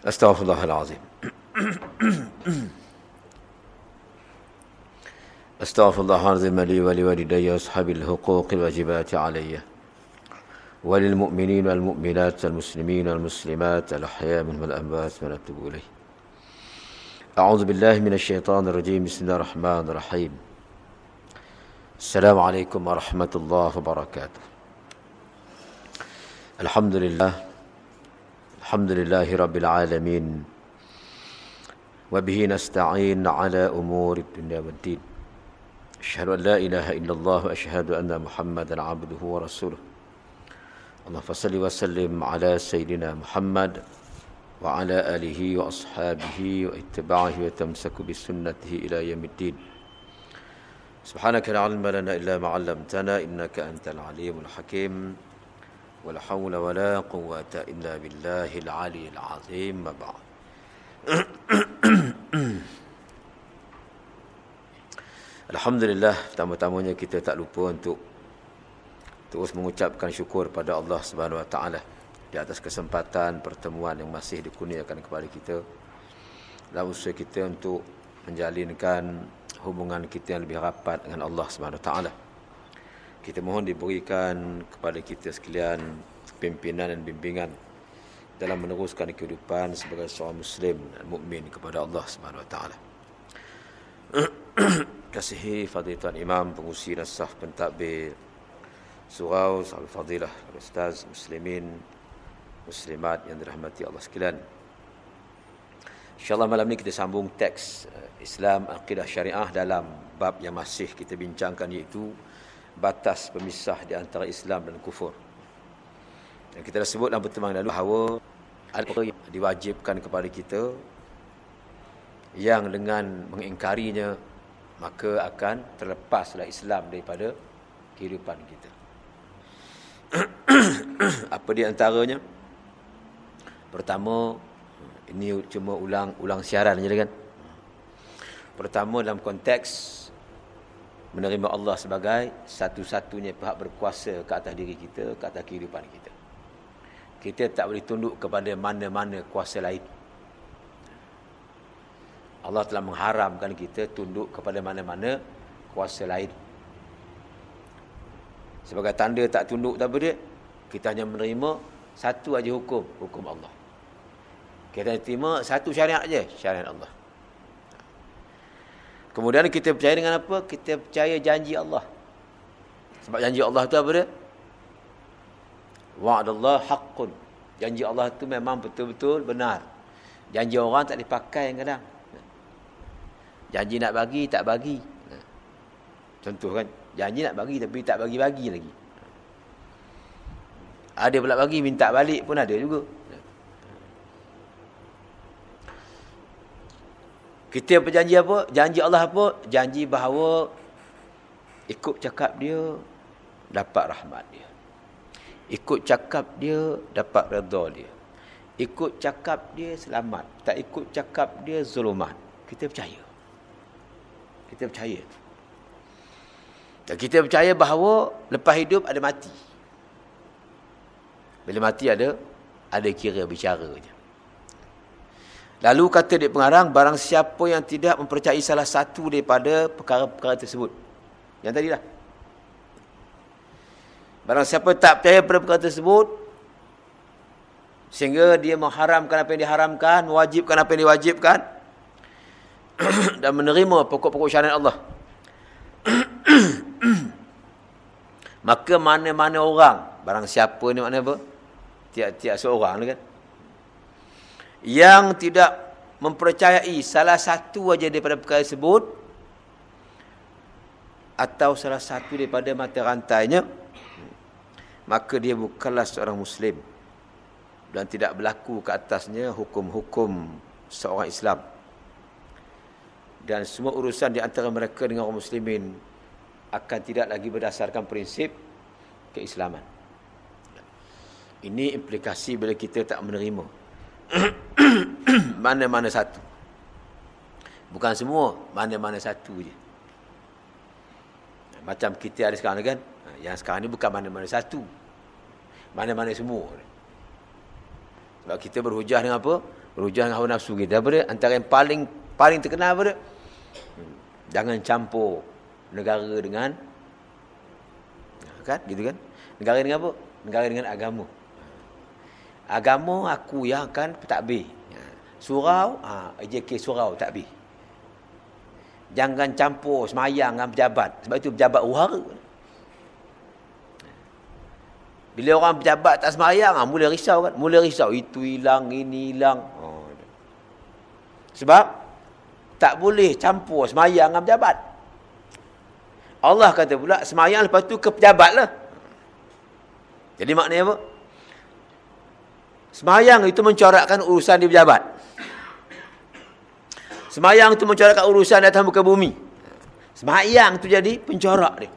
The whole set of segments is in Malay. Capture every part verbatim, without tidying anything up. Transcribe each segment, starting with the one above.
أستغفر الله العظيم. أستغفر الله العظيم لي ولوالدي وأصحاب الحقوق الواجبات علي وللمؤمنين والمؤمنات والمسلمين والمسلمات الأحياء منهم والأموات ونتوب إليه. أعوذ بالله من الشيطان الرجيم. بسم الله الرحمن الرحيم. السلام عليكم ورحمة الله وبركاته. الحمد لله الحمد لله رب العالمين، وبه نستعين على أمور الدنيا والدين. أشهد أن لا إله إلا الله وأشهد أن محمدا عبده ورسوله. اللهم صل وسلم على سيدنا محمد وعلى آله وأصحابه واتباعه وتمسك بسنته إلى يوم الدين. سبحانك لا علم لنا إلا ما علمتنا إنك أنت العليم الحكيم، ولا حول ولا قوة إلا بالله العلي العظيم. ما بعد. Alhamdulillah, pertama-tamanya kita tak lupa untuk terus mengucapkan syukur pada Allah Subhanahu Wa Taala di atas kesempatan pertemuan yang masih dikurniakan kepada kita dalam usaha kita untuk menjalinkan hubungan kita yang lebih rapat dengan Allah Subhanahu Wa Taala. Kita mohon diberikan kepada kita sekalian pimpinan dan bimbingan dalam meneruskan kehidupan sebagai seorang muslim dan mukmin kepada Allah Subhanahu Wa Taala. Kasihi fadilatul imam pengusi dan sah pentadbir surau sahabat fadilah ustaz muslimin muslimat yang dirahmati Allah sekalian. InsyaAllah malam ni kita sambung teks Islam Aqidah Syariah dalam bab yang masih kita bincangkan, iaitu batas pemisah di antara Islam dan kufur. Dan kita dah sebut dalam pertemuan lalu bahawa ada perkara yang diwajibkan kepada kita yang dengan mengingkarinya maka akan terlepaslah Islam daripada kehidupan kita. Apa di antaranya? Pertama, ini cuma ulang-ulang siaran saja kan. Pertama, dalam konteks menerima Allah sebagai satu-satunya pihak berkuasa ke atas diri kita, ke atas kehidupan kita. Kita tak boleh tunduk kepada mana-mana kuasa lain. Allah telah mengharamkan kita tunduk kepada mana-mana kuasa lain. Sebagai tanda tak tunduk tak apa dia, kita hanya menerima satu aja hukum, hukum Allah. Kita terima satu syariat aja, syariat Allah. Kemudian kita percaya dengan apa? Kita percaya janji Allah. Sebab janji Allah tu apa dia? Wa'adallah haqqun. Janji Allah tu memang betul-betul benar. Janji orang tak dipakai kadang. Janji nak bagi, tak bagi. Contoh kan, janji nak bagi tapi tak bagi-bagi lagi. Ada pula bagi, minta balik pun ada juga. Kita berjanji apa? Janji Allah apa? Janji bahawa ikut cakap dia, dapat rahmat dia. Ikut cakap dia, dapat redha dia. Ikut cakap dia, selamat. Tak ikut cakap dia, zulumat. Kita percaya. Kita percaya. Dan kita percaya bahawa lepas hidup ada mati. Bila mati ada, ada kira bicara je. Lalu kata di pengarang, barang siapa yang tidak mempercayai salah satu daripada perkara-perkara tersebut. Yang tadi lah. Barang siapa tak percaya pada perkara tersebut, sehingga dia mengharamkan apa yang diharamkan, mewajibkan apa yang diwajibkan, dan menerima pokok-pokok syariat Allah. Maka mana-mana orang, barang siapa ni makna apa? Tiap-tiap seorang kan, yang tidak mempercayai salah satu aja daripada perkara tersebut, atau salah satu daripada mata rantainya, maka dia bukanlah seorang Muslim dan tidak berlaku ke atasnya hukum-hukum seorang Islam. Dan semua urusan di antara mereka dengan orang Muslimin akan tidak lagi berdasarkan prinsip keislaman. Ini implikasi bila kita tak menerima mana-mana satu. Bukan semua, mana-mana satu je. Macam kita ada sekarang kan, yang sekarang ni bukan mana-mana satu, mana-mana semua. Sebab kita berhujah dengan apa? Rujak dengan hawa nafsu kita. Daripada antara yang paling paling terkenal pada jangan campur negara dengan, kan, gitu kan? Negara dengan apa? Negara dengan agama. Agama aku yang akan pentadbir. Surau, ha, J K surau takbir. Jangan campur semayang dengan pejabat. Sebab itu pejabat uhara. Bila orang pejabat tak semayang, ha, mula risau kan? Mula risau. Itu hilang, ini hilang. Oh. Sebab tak boleh campur semayang dengan pejabat. Allah kata pula semayang lepas tu ke pejabat lah. Jadi maknanya apa? Semayang itu mencorakkan urusan di pejabat. Semayang itu mencorakkan urusan di atas muka bumi. Semayang itu jadi pencorak dia.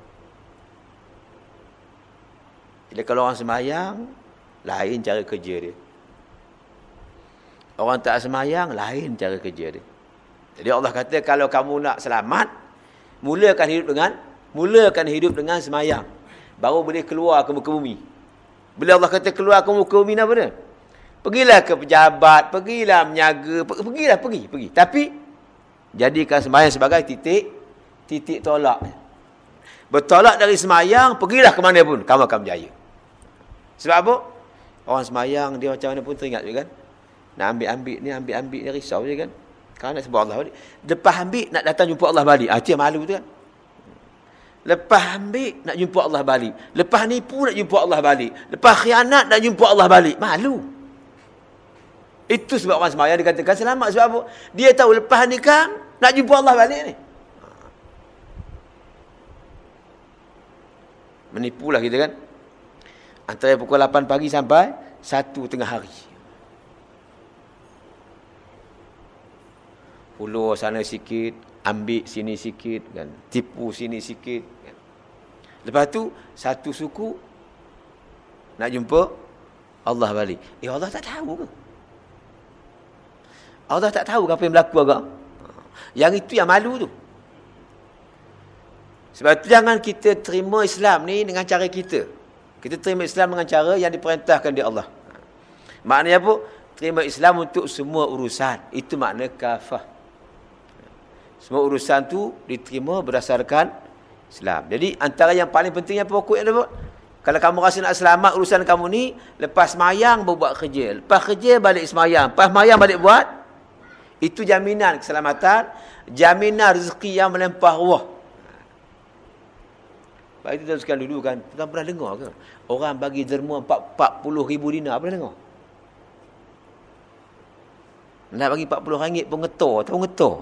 Jadi kalau orang semayang, lain cara kerja dia. Orang tak semayang, lain cara kerja dia. Jadi Allah kata kalau kamu nak selamat, mulakan hidup dengan mulakan hidup dengan semayang. Baru boleh keluar ke muka bumi. Bila Allah kata keluar ke muka bumi, apa dia? Pergilah ke pejabat, pergilah menyaga, pergilah, pergi, pergi. Tapi, jadikan semayang sebagai titik, titik tolak. Bertolak dari semayang, pergilah ke mana pun, kamu akan berjaya. Sebab apa? Orang semayang, dia macam mana pun teringat juga kan? Nak ambil-ambil ni, ambil-ambil ni, risau je kan? Kalau nak sebut Allah balik. Lepas ambil, nak datang jumpa Allah balik. Ah, itu yang malu tu kan? Lepas ambil, nak jumpa Allah balik. Lepas nipu, nak jumpa Allah balik. Lepas khianat, nak jumpa Allah balik. Malu. Itu sebab orang semayang dikatakan selamat. Sebab apa? Dia tahu lepas nikah, nak jumpa Allah balik ni. Menipulah kita kan? Antara pukul lapan pagi sampai satu tengah hari. Ulur sana sikit, ambil sini sikit, kan? Tipu sini sikit. Kan? Lepas tu, satu suku nak jumpa Allah balik. Eh, Allah tak tahu ke? Allah tak tahu apa yang berlaku agak. Yang itu yang malu tu. Sebab itu jangan kita terima Islam ni dengan cara kita. Kita terima Islam dengan cara yang diperintahkan di Allah. Maknanya apa? Terima Islam untuk semua urusan. Itu makna kafah. Semua urusan tu diterima berdasarkan Islam. Jadi antara yang paling penting yang pokok yang apa? Kalau kamu rasa nak selamat urusan kamu ni, lepas semayang berbuat kerja. Lepas kerja balik semayang. Lepas semayang balik buat. Itu jaminan keselamatan, jaminan rezeki yang melimpah ruah. Baik kita teruskan dulu kan, kita pernah dengar ke? Orang bagi derma empat puluh ribu dinar, pernah dengar? Nak bagi empat puluh ringgit pun ngetor, tahu ngetor.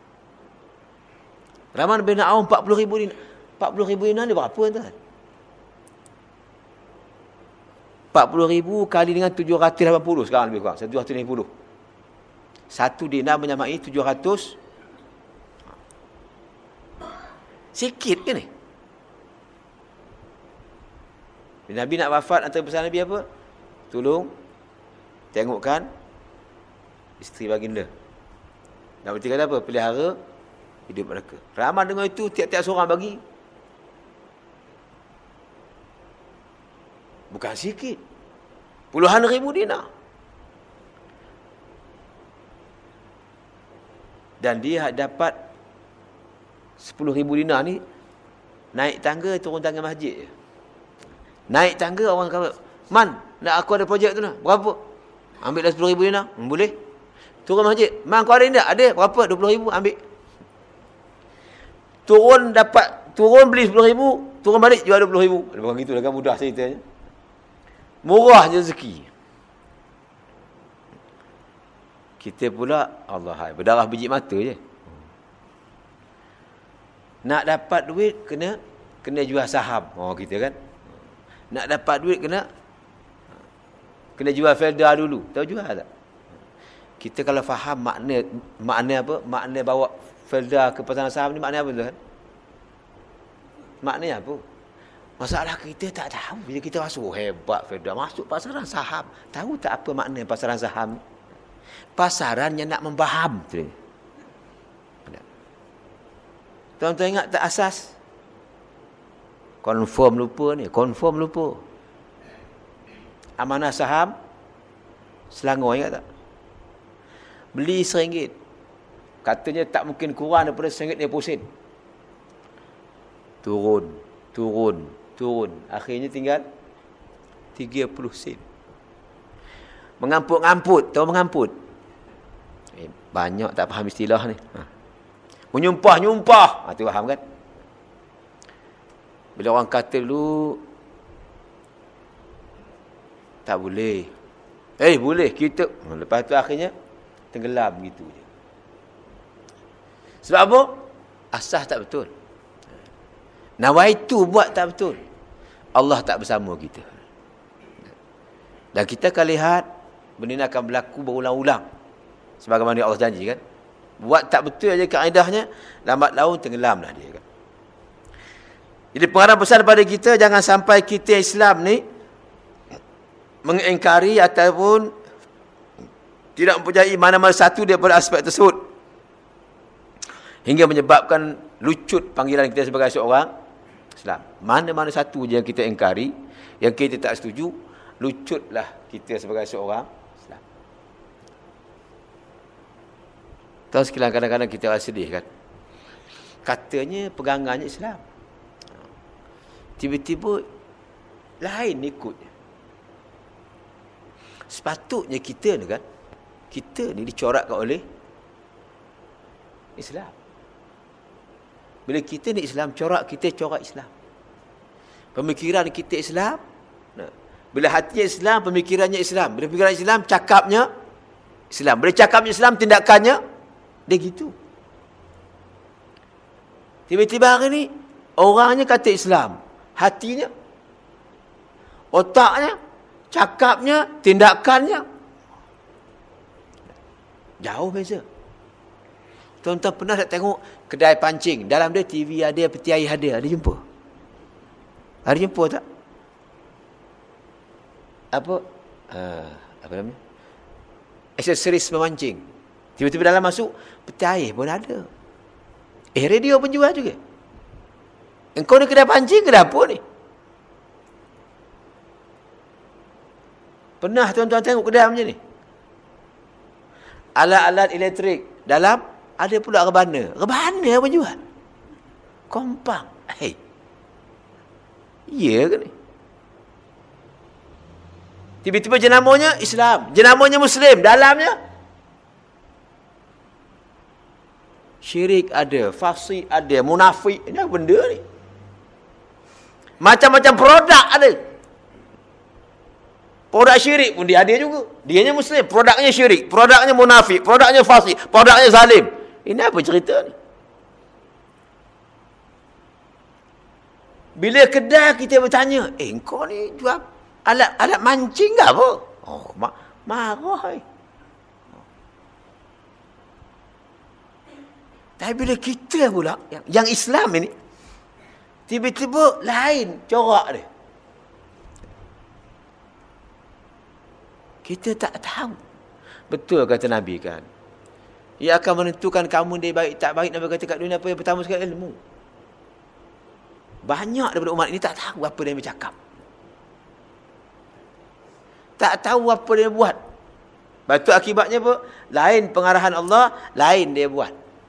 Rahman bin Auf empat puluh ribu dinar. empat puluh ribu dinar ni berapa tuan? empat puluh ribu kali dengan tujuh ratus lapan puluh sekarang lebih kurang, tujuh ratus lima puluh. Satu dinar menyamai tujuh ratus. Sikit ke ni? Bila Nabi nak wafat, antara pesan Nabi apa? Tolong tengokkan isteri baginda. Dan berarti kata apa? Pelihara hidup mereka. Ramai dengan itu, tiap-tiap seorang bagi. Bukan sikit. Puluhan ribu dinar. Dan dia dapat sepuluh ribu dinar ni, naik tangga, turun tangga masjid je. Naik tangga, orang kata, Man, nak aku ada projek tu nak. Berapa? Ambil dah sepuluh ribu dinar. Hmm, boleh. Turun masjid. Man, kau ada ni tak? Ada. Berapa? dua puluh ribu. Ambil. Turun dapat, turun beli sepuluh ribu, turun balik jual dua puluh ribu. Bukan gitu lah kan, mudah ceritanya. Murah je rezeki. Kita pula, Allah hai, berdarah biji mata je. Nak dapat duit, kena kena jual saham. Oh, kita kan. Nak dapat duit, kena kena jual Felda dulu. Tahu jual tak? Kita kalau faham makna, makna apa? Makna bawa Felda ke pasaran saham ni, makna apa tu kan? Maknanya apa? Masalah kita tak tahu. Bila kita masuk, oh, hebat Felda. Masuk pasaran saham. Tahu tak apa makna pasaran saham ni? Pasaran yang nak membaham. Tuan-tuan ingat tak asas? Confirm lupa ni. Confirm lupa. Amanah saham Selangor, ingat tak? Beli seringgit. Katanya tak mungkin kurang daripada seringgit lima puluh sen. Turun, turun, turun. Akhirnya tinggal tiga puluh sen. Mengamput-ngamput. Tahu mengamput? Eh, banyak tak faham istilah ni. Ha. Menyumpah-nyumpah. Ha, tu faham kan? Bila orang kata dulu, tak boleh. Eh, boleh. Kita. Lepas tu akhirnya, tenggelam gitu je. Sebab apa? Asas tak betul. Nawaitu buat tak betul. Allah tak bersama kita. Dan kita akan lihat, benda ini akan berlaku berulang-ulang. Sebagaimana Allah janji kan. Buat tak betul aja kaedahnya, lambat laun tenggelamlah dia kan. Jadi pengarah besar pada kita, jangan sampai kita Islam ni mengingkari ataupun tidak mempunyai mana-mana satu daripada aspek tersebut. Hingga menyebabkan lucut panggilan kita sebagai seorang Islam. Mana-mana satu je yang kita ingkari, yang kita tak setuju, lucutlah kita sebagai seorang Islam. Tahu sekalian, kadang-kadang kita rasa sedih kan. Katanya pegangannya Islam. Tiba-tiba lain ikutnya. Sepatutnya kita ni kan, kita ni dicorakkan oleh Islam. Bila kita ni Islam, corak kita corak Islam. Pemikiran kita Islam. Bila hatinya Islam, pemikirannya Islam. Bila pemikiran Islam, cakapnya Islam. Bila cakapnya Islam, tindakannya dia gitu. Tiba-tiba hari ni, orangnya kata Islam. Hatinya, otaknya, cakapnya, tindakannya jauh beza. Tuan-tuan pernah tak tengok kedai pancing, dalam dia T V ada, peti air ada, ada jumpa? Ada jumpa tak? Apa? Uh, apa namanya? Aksesoris memancing. Tiba-tiba dalam masuk, peti air pun ada. Eh, radio pun jual juga. Engkau ni kedai pancing, kedai apa ni? Pernah tuan-tuan tengok kedai macam ni? Alat-alat elektrik. Dalam, ada pula rebana. Rebana pun jual. Kompang. Hei. Ya ke ni? Tiba-tiba jenamanya Islam. Jenamanya Muslim. Dalamnya syirik ada. Fasik ada. Munafik. Ini apa benda ni? Macam-macam produk ada. Produk syirik pun dia ada juga. Dianya Muslim. Produknya syirik. Produknya munafik. Produknya fasik. Produknya zalim. Ini apa cerita ni? Bila kedai kita bertanya, eh kau ni jual alat alat mancing ke apa? Oh, ma- marah. Eh. Tapi bila kita pula, yang, yang Islam ini, tiba-tiba lain corak dia. Kita tak tahu. Betul kata Nabi kan. Ia akan menentukan kamu dia baik tak baik. Nabi kata kat dunia apa yang pertama sekali ilmu. Banyak daripada umat ini tak tahu apa dia bercakap. Tak tahu apa dia buat. Lepas tu akibatnya apa? Lain pengarahan Allah, lain dia buat.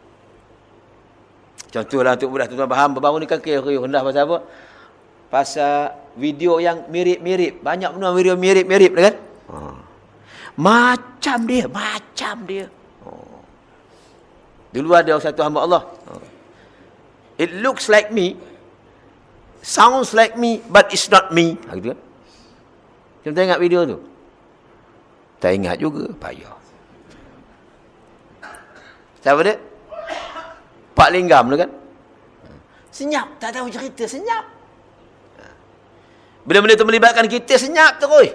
Contohlah untuk mudah tuan-tuan faham, baru ni kan kira-kira rendah pasal apa? Pasal video yang mirip-mirip. Banyak benda video mirip-mirip kan? Ha. Macam dia, macam dia. Oh. Dulu ada satu hamba Allah. Oh. It looks like me, sounds like me, but it's not me. Ha, gitu kan? Kita ingat video tu? Tak ingat juga, payah. Siapa dia? Pak Linggam tu kan? Senyap, tak tahu cerita, senyap. Bila benda tu melibatkan kita, senyap terus.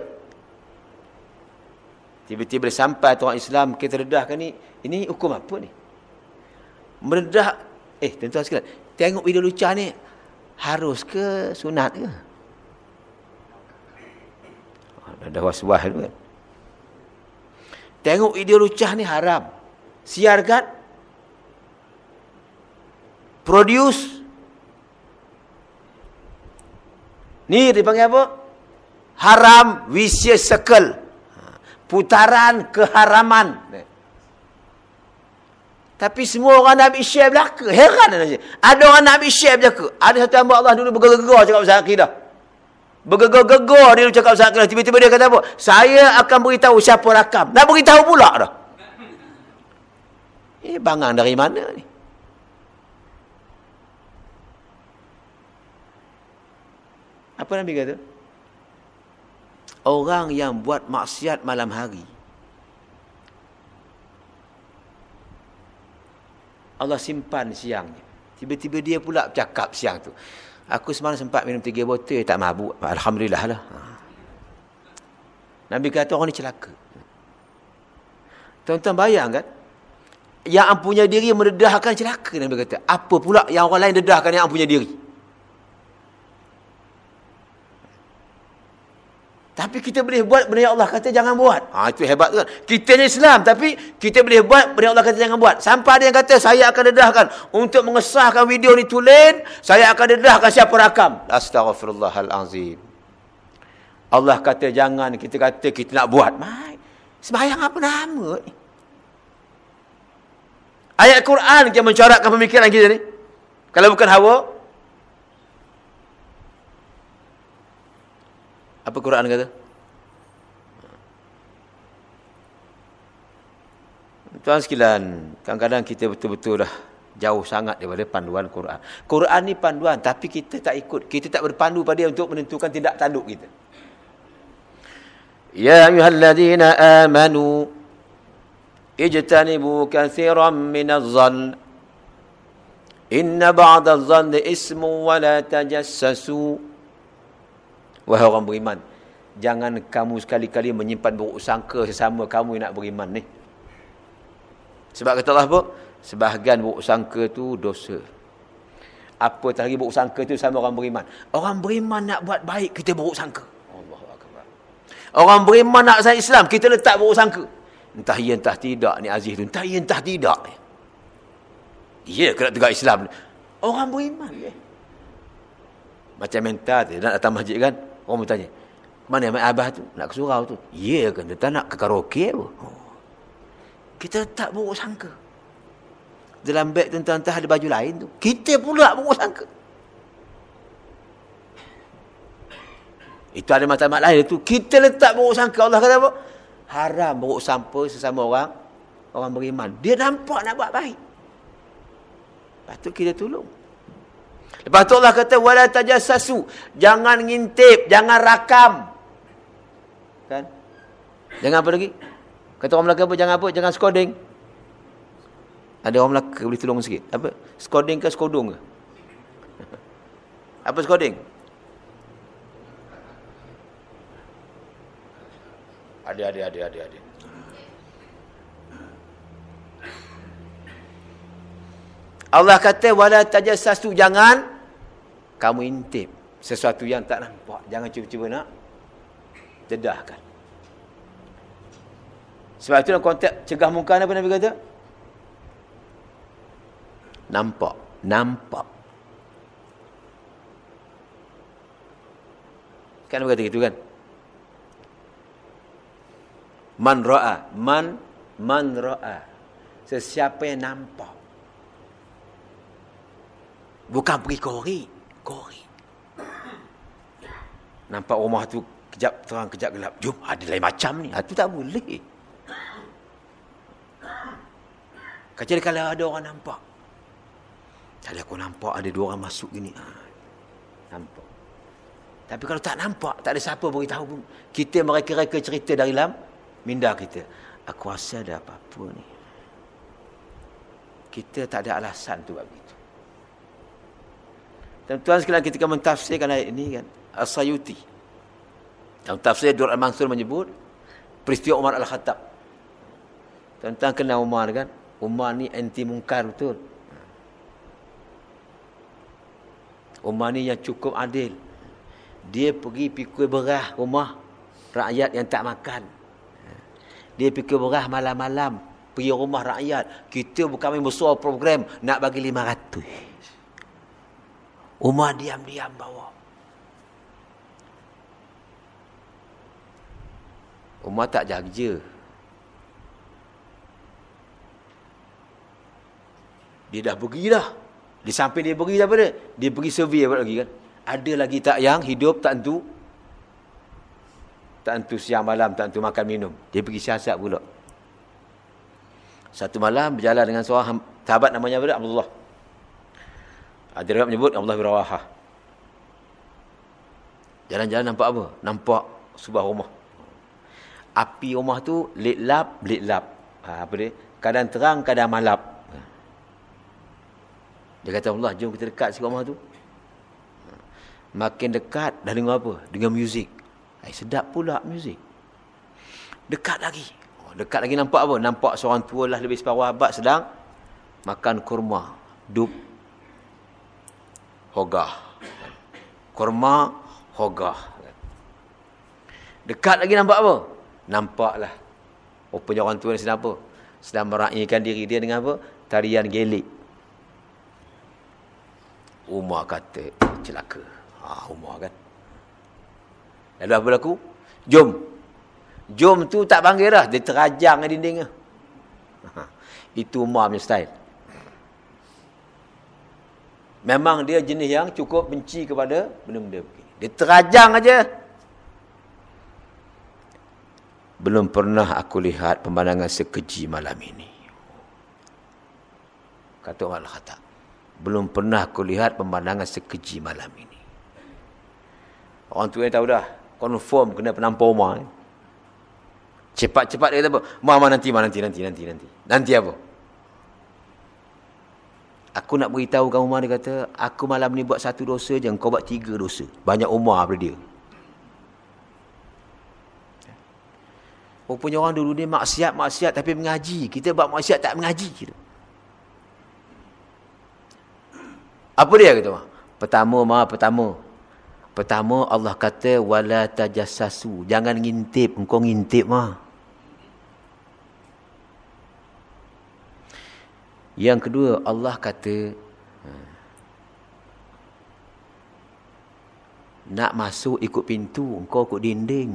Tiba-tiba sampai orang Islam, kita redahkan ni, ini hukum apa ni? Meredah, eh tuan-tuan sekalian, tengok video lucah ni, harus ke sunat ke? Ada was-was tu kan? Tengok video lucah ni haram. Siarkan, produce, ni dipanggil apa? Haram vicious circle. Putaran keharaman. Tapi semua orang nak ambil share belaka. Heran saja. Ada orang nak ambil share belaka. Ada satu hamba Allah dulu bergegar-gegar cakap pasal akidah. Bergegar-gegar dia cakap pasal akidah. Tiba-tiba dia kata apa? Saya akan beritahu siapa rakam. Nak beritahu pula dah. Eh, bangang dari mana ni? Apa Nabi kata? Orang yang buat maksiat malam hari, Allah simpan siangnya. Tiba-tiba dia pula bercakap siang tu. Aku semalam sempat minum tiga botol, tak mabuk. Alhamdulillah lah. Nabi kata orang ni celaka. Tuan-tuan bayang kan? Yang ampunya diri mendedahkan celaka, Nabi kata. Apa pula yang orang lain dedahkan yang ampunya diri? Tapi kita boleh buat benda yang Allah kata jangan buat. Ha, itu hebat kan. Kita ni Islam tapi kita boleh buat benda yang Allah kata jangan buat. Sampai ada yang kata saya akan dedahkan untuk mengesahkan video ni tulen, saya akan dedahkan siapa rakam. Astaghfirullahalazim. Allah kata jangan, kita kata kita nak buat. Mai, sembahyang apa nama ni? Ayat Quran yang mencorakkan pemikiran kita ni. Kalau bukan hawa, apa Quran kata? Tuan sekalian, kadang-kadang kita betul-betul dah jauh sangat daripada panduan Quran. Quran ni panduan, tapi kita tak ikut. Kita tak berpandu pada dia untuk menentukan tindak tanduk kita. Ya ayyuhalladzina amanu ijtanibu katsiran minadh-dhann inna ba'dadh-dhanni ismun wa la tajassasu. Wahai orang beriman, jangan kamu sekali-kali menyimpan buruk sangka sesama kamu yang nak beriman ni. Sebab kata Allah apa? Sebahagian buruk sangka tu dosa. Apa lagi buruk sangka tu sama orang beriman? Orang beriman nak buat baik, kita buruk sangka. Allahu akbar. Orang beriman nak saya Islam, kita letak buruk sangka. Entah ya entah tidak ni Aziz tu. Entah ya entah tidak. Ya kena tegak Islam. Orang beriman je. Macam mental tu, nak datang masjid kan? Orang bertanya, mana Mak Abah tu? Nak ke surau tu? Ya kan? Dia tak nak ke karaoke apa? Oh. Kita tak buruk sangka. Dalam beg tu entah-entah ada baju lain tu. Kita pula buruk sangka. Itu ada matlamat lain tu. Kita letak buruk sangka. Allah kata apa? Haram buruk sangka sesama orang, orang beriman. Dia nampak nak buat baik. Patut kita tolong. Lepas tu Allah kata wala tajassasu, jangan ngintip, jangan rakam. Kan? Jangan apa lagi? Kata orang Melaka apa? Jangan apa? Jangan skoding. Ada orang Melaka boleh tolong sikit. Apa? Skoding ke skodong ke? Apa skoding? Ada ada ada ada ada. Allah kata wala tajassasu, jangan kamu intip sesuatu yang tak nampak. Jangan cuba-cuba nak dedahkan. Sebab itu dalam konteks cegah mungkar apa Nabi kata? Nampak, nampak. Kan Nabi kata gitu kan? Man ra'a, man man ra'a. Sesiapa yang nampak. Bukan pergi kori. Kori. Nampak rumah tu kejap terang, kejap gelap. Jom, ada lain macam ni. Itu tak boleh. Kecuali kalau ada orang nampak. Kalau aku nampak ada dua orang masuk gini. Ha, nampak. Tapi kalau tak nampak, tak ada siapa beritahu pun. Kita mereka-reka cerita dari dalam minda kita. Aku rasa ada apa-apa ni. Kita tak ada alasan tu buat begitu. Tuan-tuan sekalian, ketika mentafsirkan ayat ini kan, As-Sayuti dalam tafsir Dur Al-Mansur menyebut peristiwa Umar Al-Khattab. Tuan-tuan kenal Umar kan? Umar ni anti mungkar betul. Umar ni yang cukup adil. Dia pergi pikul berah rumah rakyat yang tak makan. Dia pikul berah malam-malam pergi rumah rakyat. Kita bukan main besar program nak bagi lima ratus. Umar diam-diam bawa. Umar tak jaga. Dia dah pergi dah. Di samping dia pergi apa dia? Dia pergi survey apa lagi kan? Ada lagi tak yang hidup tak tentu? Tak tentu siang malam, tak tentu makan minum. Dia pergi siasat pula. Satu malam berjalan dengan seorang sahabat namanya apa? Abdullah. Ada orang menyebut Abdullah bin Rawahah. Jalan-jalan nampak apa? Nampak sebuah rumah. Api rumah tu litlap, litlap. Ha, apa dia? Kadang terang, kadang malap. Dia kata, Allah, jom kita dekat si rumah tu. Makin dekat, dah dengar apa? Dengar muzik. Ay, sedap pula muzik. Dekat lagi. Oh, dekat lagi nampak apa? Nampak seorang tua lah lebih separuh abad sedang makan kurma. Dup. Hogah. Kurma, hogah. Dekat lagi nampak apa? Nampaklah. Rupanya orang tua ni sedang apa? Sedang meraihkan diri dia dengan apa? Tarian gelik. Umar kata, celaka. Ha, Umar kan. Lalu apa berlaku? Jom. Jom tu tak panggil dah. Dia terajang ke dinding. Ha, itu Umar punya style. Memang dia jenis yang cukup benci kepada benda-benda begini. Dia terajang aja. Belum pernah aku lihat pemandangan sekeji malam ini. Kata Umar Al-Khattab. Belum pernah aku lihat pemandangan sekeji malam ini. Orang tua yang tahu dah. Confirm kena penampar Umar. Cepat-cepat dia kata apa? Mama nanti, mama nanti, nanti, nanti, nanti. Nanti apa? Aku nak beritahu kamu Umar, dia kata, aku malam ni buat satu dosa je, kau buat tiga dosa. Banyak Umar pada dia. Rupanya orang dulu ni maksiat, maksiat tapi mengaji. Kita buat maksiat tak mengaji. Kita. Apa dia kata? Pertama, ma, pertama. Pertama Allah kata wala tajassasu, jangan ngintip, engkau ngintip mah. Yang kedua Allah kata nak masuk ikut pintu, engkau ikut dinding.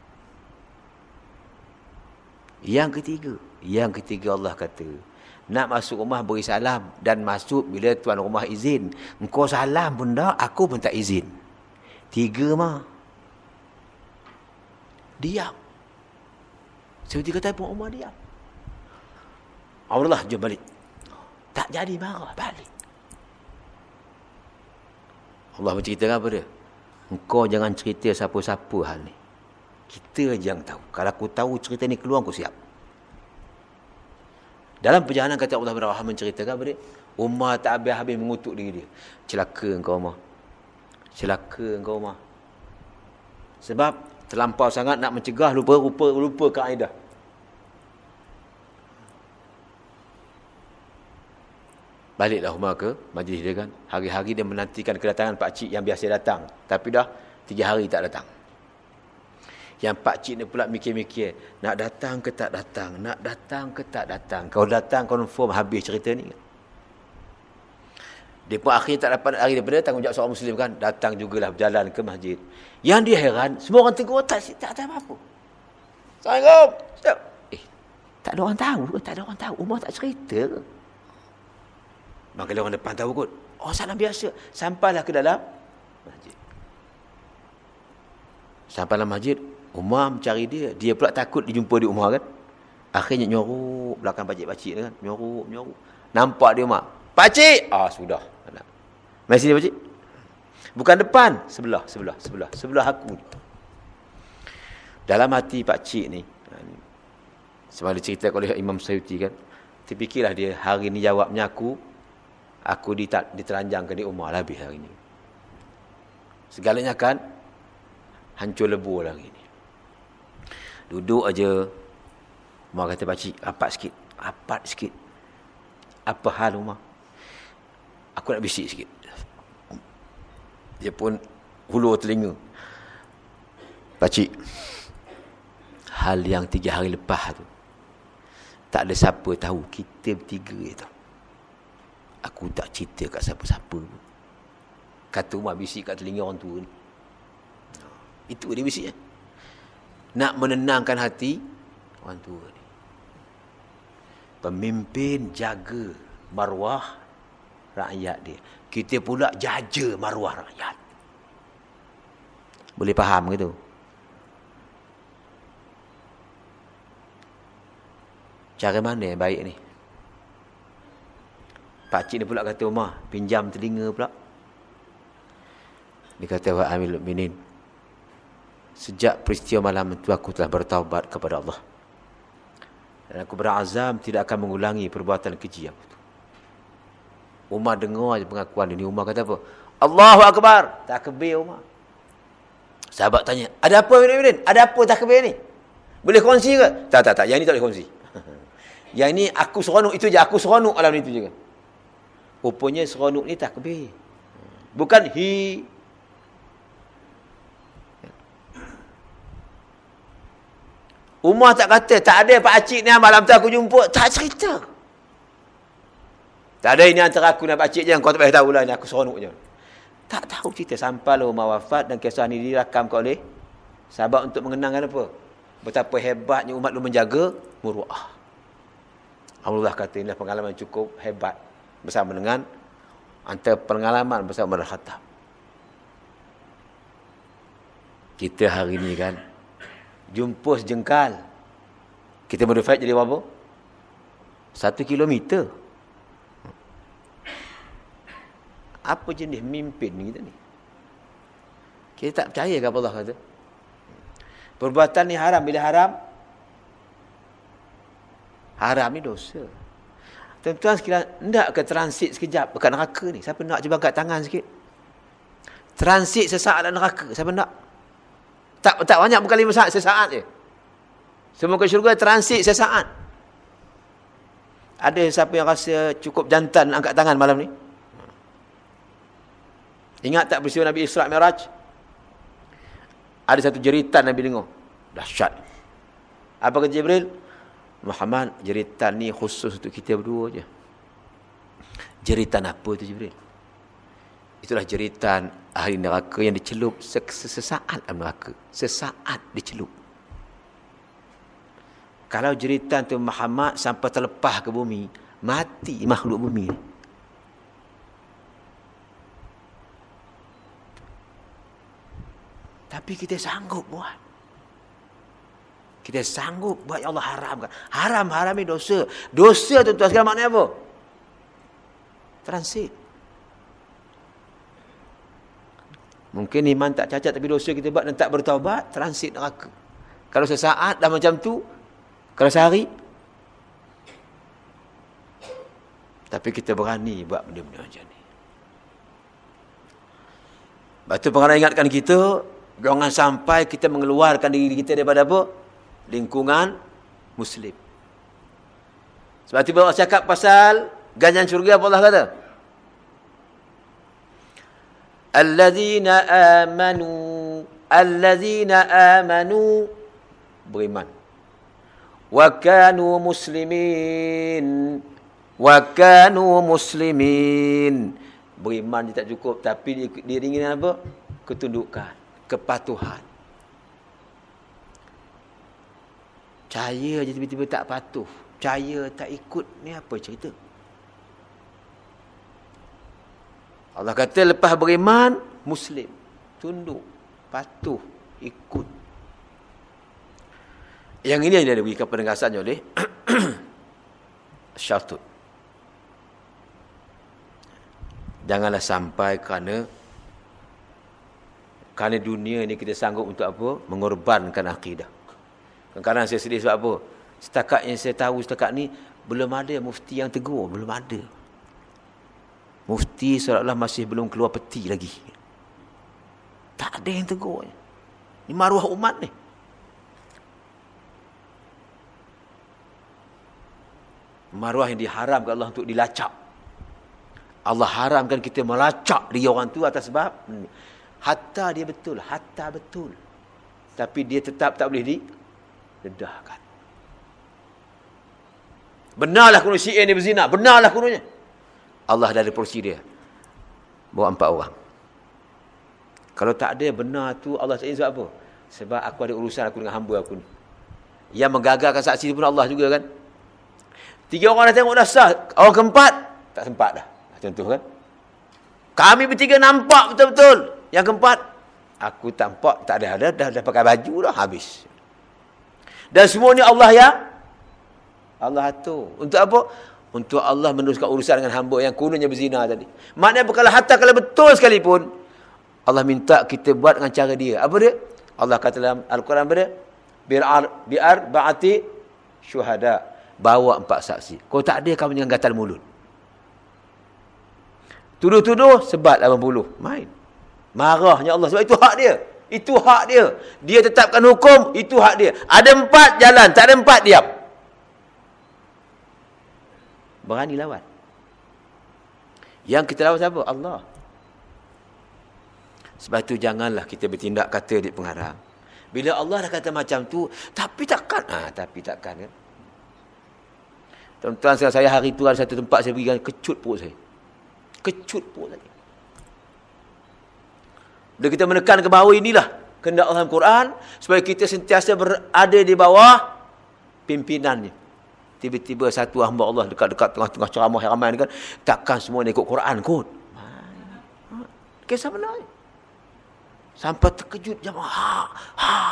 Yang ketiga, yang ketiga Allah kata nak masuk rumah beri salam dan masuk bila tuan rumah izin. Engkau salam pun tak, aku pun tak izin. Tiga mah. Diam. Seperti kata Pun Umar diam. Allah, jom balik. Tak jadi marah, balik. Allah berceritakan apa dia? Engkau jangan cerita siapa-siapa hal ni. Kita je yang tahu. Kalau aku tahu cerita ni keluar, aku siap. Dalam perjalanan kata Allah bin Rawahah menceritakan apa dia? Umar tak habis-habis mengutuk diri dia. Celaka engkau Umar. Celaka engkau Umar. Sebab terlampau sangat nak mencegah, lupa lupa lupa kaedah. Baliklah Umar ke majlis dia kan. Hari-hari dia menantikan kedatangan pak cik yang biasa datang, tapi dah tiga hari tak datang. Yang pak cik ni pula mikir-mikir, nak datang ke tak datang, nak datang ke tak datang. Kalau datang confirm habis cerita ni. Dia pun akhirnya tak dapat hari daripada tanggungjawab seorang Muslim kan. Datang jugalah berjalan ke masjid. Yang dia heran, semua orang tegur, tak, tak ada apa-apa. Assalamualaikum. Eh, tak ada orang tahu ke? Tak ada orang tahu. Umar tak cerita ke? Maka orang depan tahu kot. Oh, salam biasa. Sampailah ke dalam masjid. Sampai dalam masjid, Umar mencari dia. Dia pula takut dijumpa di Umar kan. Akhirnya nyorok belakang pakcik-pakcik kan. Nyorok, nyorok. Nampak dia Umar. Pakcik! Ah, sudah. Mari sini pakcik. Bukan depan. Sebelah, sebelah, sebelah. Sebelah aku. Dalam hati pakcik ni. Sebab dia cerita oleh Imam Sayuti kan. Terfikirlah dia, hari ni jawabnya aku. Aku diteranjangkan di Umar habis hari ni. Segalanya kan hancur lebur hari ni. Duduk aja. Umar kata pakcik, rapat sikit. Rapat sikit. Apa hal Umar? Aku nak bisik sikit. Dia pun hulur telinga. Pakcik, hal yang tiga hari lepas tu, tak ada siapa tahu, kita bertiga je tahu. Aku tak cerita kat siapa-siapa. Kata Umar bisik kat telinga orang tua ni. Itu dia bisiknya. Nak menenangkan hati orang tua ni. Pemimpin jaga maruah rakyat dia. Kita pula jaja maruah rakyat. Boleh faham ke tu? Cara mana yang baik ni? Pakcik ni pula kata, Umar, pinjam telinga pula. Dia kata, wa amil mu'minin, sejak peristiwa malam itu aku telah bertaubat kepada Allah. Dan aku berazam tidak akan mengulangi perbuatan keji aku tu. Umar dengar je pengakuan ini. Umar kata apa? Allahu Akbar. Takbir Umar. Sahabat tanya, ada apa mu'minin? Ada apa takbir ni? Boleh kongsi ke? Tak, tak, tak. Yang ni tak boleh kongsi. Yang ni aku seronok itu je. Aku seronok alam itu je. Rupanya seronok ni takbir. Bukan hi. Umar tak kata, tak ada pakcik ni malam tu aku jumpa. Tak cerita. Tak ada, ini antara aku dan pakcik je. Kau tak payah tahulah, ni aku seronok je. Tak tahu cerita. Sampailah Umar wafat dan kisah ni dirakam oleh sahabat untuk mengenangkan apa? Betapa hebatnya umat lu menjaga muruah. Allah kata inilah pengalaman cukup hebat bersama dengan antara pengalaman bersama Umar Khattab. Kita hari ni kan jumpa sejengkal. Kita modify jadi berapa? Satu kilometer. Apa jenis mimpin kita ni? Kita tak percaya ke apa Allah kata? Perbuatan ni haram. Bila haram? Haram ni dosa. Tuan-tuan sekalian, hendak ke transit sekejap dekat neraka ni? Siapa nak cuba angkat tangan sikit? Transit sesaat dalam neraka. Siapa nak? Tak tak banyak, bukan lima saat, sesaat je. Semua ke syurga transit sesaat. Ada siapa yang rasa cukup jantan angkat tangan malam ni? Ingat tak peristiwa Nabi Isra' Mi'raj? Ada satu jeritan Nabi dengar. Dahsyat. Apa kata Jibril? Muhammad, jeritan ni khusus untuk kita berdua je. Jeritan apa tu Jibril? Itulah jeritan ahli neraka yang dicelup sesaat dalam neraka. Sesaat dicelup. Kalau jeritan tu Muhammad sampai terlepas ke bumi, mati makhluk bumi. Tapi kita sanggup buat. Kita sanggup buat yang Allah haramkan. Haram-haram ni dosa. Dosa tuan-tuan sekalian maknanya apa? Transit. Mungkin iman tak cacat tapi dosa kita buat dan tak bertaubat, transit neraka. Kalau sesaat dah macam tu, kalau sehari. Tapi kita berani buat benda-benda macam ni. Lepas tu pengarah ingatkan kita, jangan sampai kita mengeluarkan diri kita daripada apa? Lingkungan Muslim. Sebab tu Allah cakap pasal ganjaran syurga, apa Allah kata? Allazina amanu, allazina amanu, beriman. Wa kanu muslimin, wa kanu muslimin. Beriman dia tak cukup, tapi dia ingin apa? Ketundukan, kepatuhan. Percaya je tiba-tiba tak patuh. Percaya tak ikut. Ni apa cerita? Allah kata lepas beriman, Muslim. Tunduk, patuh, ikut. Yang ini yang dia berikan penegasannya oleh Syartut. Janganlah sampai kerana kerana dunia ni kita sanggup untuk apa? Mengorbankan akidah. Kadang-kadang saya sedih sebab apa? Setakat yang saya tahu setakat ni, belum ada mufti yang tegur. Belum ada. Mufti seolah-olah masih belum keluar peti lagi. Tak ada yang tegur. Ini maruah umat ni. Maruah yang diharamkan Allah untuk dilacak. Allah haramkan kita melacak dia orang tu atas sebab hatta dia betul. Hatta betul. Tapi dia tetap tak boleh di dedahkan. Benarlah kuno si A ni berzina. Benarlah kunonya. Allah dah ada porsi dia. Bawa empat orang. Kalau tak ada benar tu, Allah tak izin sebab apa? Sebab aku ada urusan aku dengan hamba aku ni. Yang menggagalkan saksi pun Allah juga kan. Tiga orang dah tengok dah sah. Orang keempat, tak sempat dah. contoh kan. Kami bertiga nampak betul-betul. Yang keempat, aku tampak tak ada, ada dah, dah pakai baju dah, habis. Dan semua ni Allah yang Allah atur. Untuk apa? Untuk Allah meneruskan urusan dengan hamba yang kononnya berzina tadi. Maknanya kalau hatta kalau betul sekalipun, Allah minta kita buat dengan cara dia. Apa dia? Allah kata dalam Al-Quran apa dia? Bi'ar bi'ar ba'ati syuhada. Bawa empat saksi. Kalau tak ada, kamu jangan gatal mulut. Tuduh-tuduh, sebat lapan puluh. Main. Marahnya Allah. Sebab itu hak dia. Itu hak dia. Dia tetapkan hukum, itu hak dia. Ada empat jalan, tak ada empat diam. Berani lawan. Yang kita lawan siapa? Allah. Sebab itu janganlah kita bertindak kata di pengarang. Bila Allah dah kata macam tu, tapi takkan. Ah, tapi takkan kan. Tuan-tuan, saya hari tu ada satu tempat saya pergi, kecut perut saya. Kecut perut saya. Bila kita menekan ke bawah inilah kehendak Allah Al-Quran, supaya kita sentiasa berada di bawah pimpinannya. Tiba-tiba satu hamba Allah dekat-dekat tengah-tengah ceramah yang ramai ni kan, takkan semua ni ikut Quran kot. Kisah benar. Sampai terkejut jemaah. Ha, ha.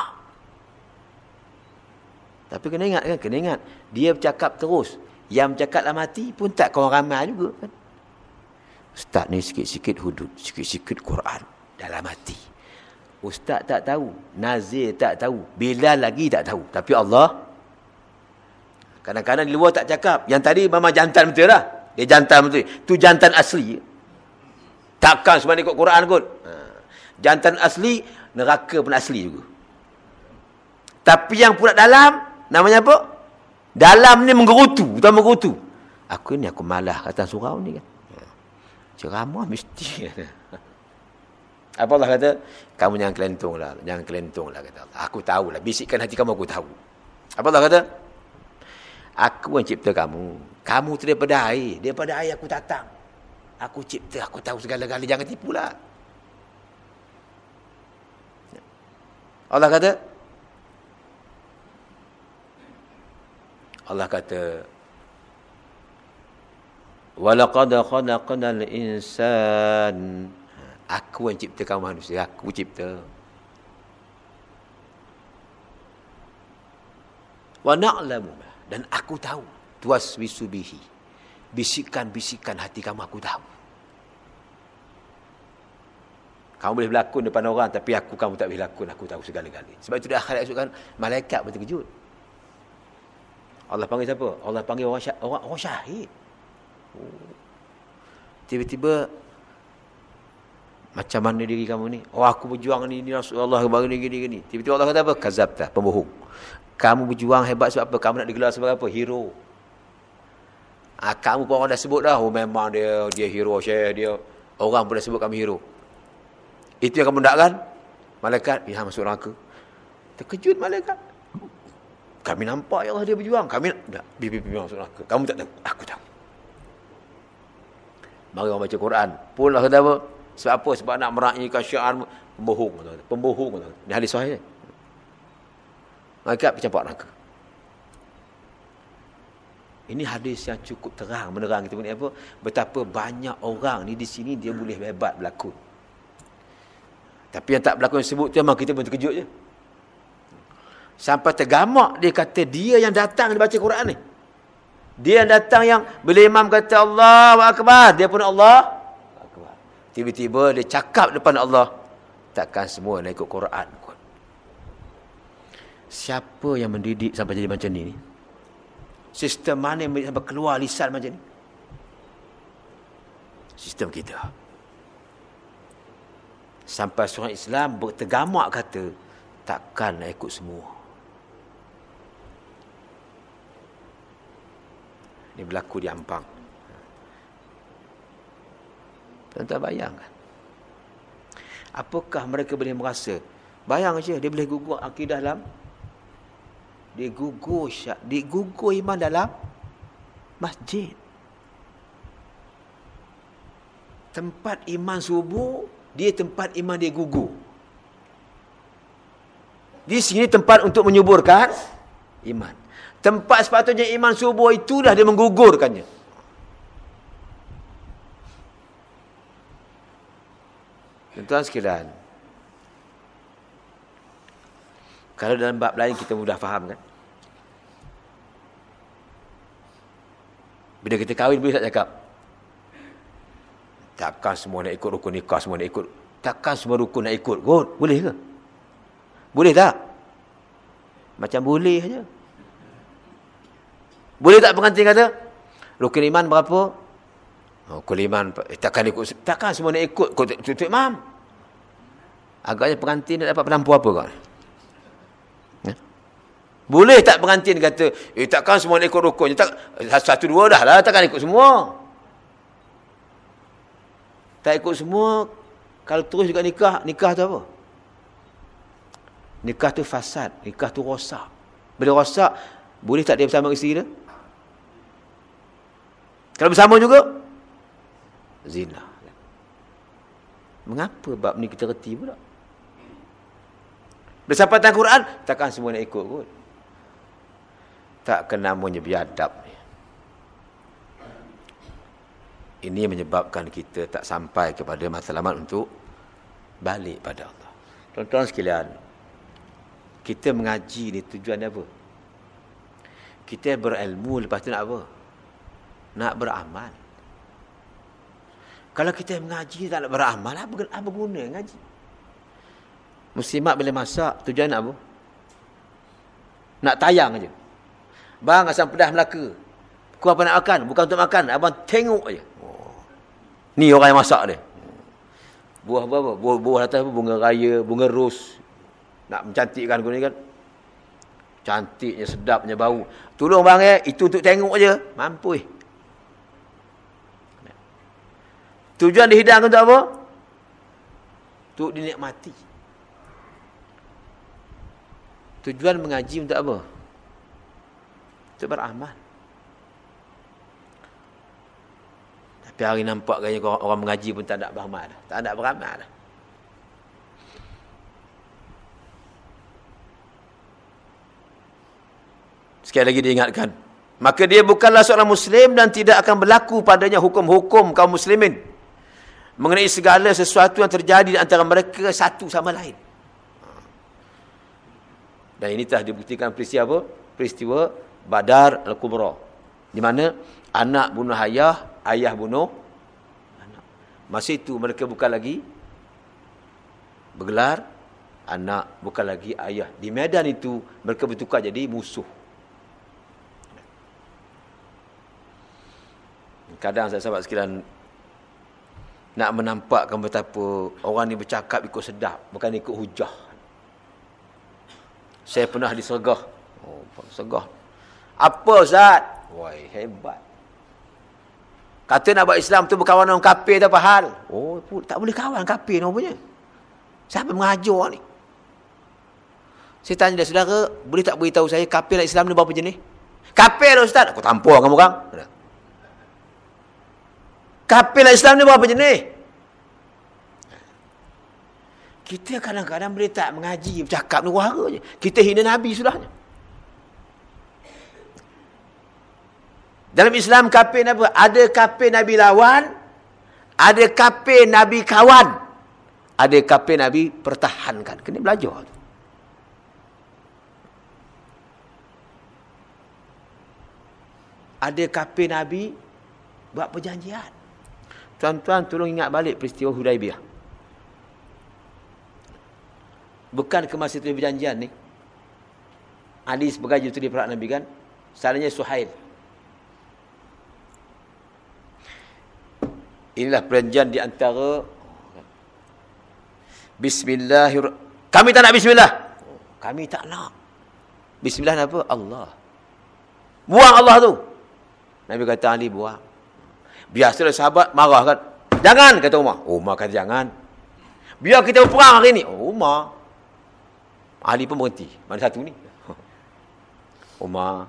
Tapi kena ingat kan, kena ingat. Dia bercakap terus. Yang bercakaplah mati pun tak kawan ramai juga kan. Ustaz ni sikit-sikit hudud, sikit-sikit Quran dalam hati. Ustaz tak tahu, Nazir tak tahu, Bilal lagi tak tahu. Tapi Allah, kadang-kadang di luar tak cakap. Yang tadi memang jantan betul lah. Dia jantan betul. Tu jantan asli. Takkan semua ikut Quran kot. Ha. Jantan asli, neraka pun asli juga. Tapi yang pula dalam, namanya apa? Dalam ni menggerutu. Bukan menggerutu. Aku ni aku malah kata surau ni kan. Ceramah mesti. Apa Allah kata? Kamu jangan kelentung lah. Jangan kelentung lah kata Allah. Aku tahulah. Bisikkan hati kamu, aku tahu. Apa Allah kata? Aku yang cipta kamu. Kamu tu daripada air. Daripada air aku datang. Aku cipta, aku tahu segala-galanya. Jangan tipulah. Allah kata, Allah kata, walaqad khalaqnal insan. Aku yang cipta kamu manusia. Aku cipta. Wa na'lamu. Dan aku tahu. Tuwaswisu bihi. Bisikan-bisikan hati kamu aku tahu. Kamu boleh berlakon depan orang, tapi aku kamu tak boleh lakon. Aku tahu segala-galanya. Sebab itu di akhirat esok kan, malaikat pun terkejut. Allah panggil siapa? Allah panggil orang, syah, orang, orang syahid. Oh. Tiba-tiba, macam mana diri kamu ni? Oh, aku berjuang ni, ni Rasulullah baru ni, gini, gini. Tiba-tiba Allah kata apa? Kazabta, pembohong. Kamu berjuang hebat sebab apa? Kamu nak digelar sebagai apa? Hero. Ah, kamu pun orang dah sebut dah. Oh, memang dia dia hero, syekh dia. Orang pun dah sebut kami hero. Itu yang kamu nakkan? Malaikat, ya masuk neraka. Terkejut malaikat. Kami nampak ya Allah dia berjuang. Kami tak. Bibi bibi masuk neraka. Kamu tak tahu. Aku tahu. Mari orang baca Quran. Pun Allah kata apa? Sebab apa? Sebab nak meraihkan syiar pembohong. Pembohong. Ini hadis sahih. Malaikat bercampak neraka. Ini hadis yang cukup terang menerang kita ni apa? Betapa banyak orang ni di sini dia boleh hebat berlakon. Tapi yang tak berlakon sebut tu memang kita pun terkejut je. Sampai tergamak dia kata dia yang datang dia baca Quran ni. Dia yang datang yang bila imam kata Allahu Akbar, dia pun Allah Akbar. Tiba-tiba dia cakap depan Allah, takkan semua nak ikut Quran kot. Siapa yang mendidik sampai jadi macam ni? Sistem mana yang sampai keluar lisan macam ni? Sistem kita. Sampai seorang Islam bertergamak kata, takkan nak ikut semua. Ini berlaku di Ampang. Tuan-tuan bayangkan. Apakah mereka boleh merasa? Bayang saja, dia boleh gugur akidah dalam. Dia gugur syak. Dia gugur iman dalam masjid. Tempat iman subuh, dia tempat iman dia gugur. Di sini tempat untuk menyuburkan iman. Tempat sepatutnya iman subuh itulah dia menggugurkannya. Tuan-tuan sekalian, kalau dalam bab lain kita mudah faham kan? Bila kita kahwin boleh tak cakap? Takkan semua nak ikut rukun nikah, semua nak ikut. Takkan semua rukun nak ikut kot? Boleh ke? Boleh tak? Macam boleh saja. Boleh tak pengantin kata? Rukun iman berapa? Rukun iman, eh, takkan ikut. Takkan semua nak ikut kot tutup imam. Agaknya pengantin tak dapat penampu apa kau? Ya? Boleh tak pengantin kata, eh takkan semua nak ikut rukun. Tak, satu dua dah lah, takkan ikut semua. Tak ikut semua, kalau terus juga nikah, nikah tu apa? Nikah tu fasad, nikah tu rosak. Bila rosak, boleh tak dia bersama isteri dia? Kalau bersama juga, zina. Mengapa bab ni kita reti pula? Bersapatan Quran, takkan semua nak ikut kot. Tak namanya biadab ni. Ini menyebabkan kita tak sampai kepada matlamat untuk balik pada Allah. Tuan-tuan sekalian, kita mengaji ni tujuan apa? Kita berilmu, lepas tu nak apa? Nak beramal. Kalau kita mengaji tak nak beramal, apa, apa guna ngaji? Muslimat bila masak, tujuan nak apa? Nak tayang aja. Bang, asam pedas Melaka. Kau apa nak makan? Bukan untuk makan. Abang tengok aja. Oh. Ni orang yang masak dia. Buah apa? Buah, buah atas apa? Bunga raya, bunga ros. Nak mencantikkan kau ni kan? Cantiknya, sedapnya bau. Tolong bang eh, itu untuk tengok aja. Mampu eh. Tujuan dihidangkan untuk apa? Untuk dinikmati. Tujuan mengaji untuk apa? Untuk beramal. Tapi hari nampak gaya orang mengaji pun tak ada beramal dah. Tak ada beramal dah. Sekali lagi diingatkan. Maka dia bukanlah seorang Muslim dan tidak akan berlaku padanya hukum-hukum kaum muslimin mengenai segala sesuatu yang terjadi di antara mereka satu sama lain. Dan ini telah dibuktikan peristiwa apa? Peristiwa Badar Al-Kubra. Di mana anak bunuh ayah, ayah bunuh anak. Masa itu mereka bukan lagi bergelar anak, bukan lagi ayah. Di medan itu mereka bertukar jadi musuh. Kadang sahabat sekalian nak menampakkan betapa orang ni bercakap ikut sedap, bukan ikut hujah. Saya pernah disergah. Oh, sergah. Apa Ustaz? Woi, hebat. Kata nak buat Islam tu berkawan dengan kafir tu apa hal? Oh, tak boleh kawan kafir namanya. Siapa mengajar ni? Saya tanya dia, saudara, boleh tak beritahu saya kafir dan Islam ni berapa jenis? Kafir lah Ustaz. Aku tampar kamu orang. Kafir dan Islam ni berapa jenis? Kita kadang-kadang boleh tak mengaji, bercakap ni wahara je. Kita hina Nabi sudahnya. Dalam Islam kafir apa? Ada kafir Nabi lawan, ada kafir Nabi kawan, ada kafir Nabi pertahankan. Kena belajar. Ada kafir Nabi buat perjanjian. Tuan-tuan tolong ingat balik peristiwa Hudaibiyah. Bukan ke masa itu perjanjian ni, Ali sebagai jutri perak Nabi kan, salahnya Suhail. Inilah perjanjian di antara Bismillahirrahmanirrahim. Kami tak nak bismillah. Kami tak nak. Bismillah apa? Allah. Buang Allah tu. Nabi kata Ali buang. Biasalah sahabat marah kan. Jangan kata Umar. Umar kata jangan. Biar kita berperang hari ni. Oh, Umar. Ali pun berhenti. Mana satu ni? Umar.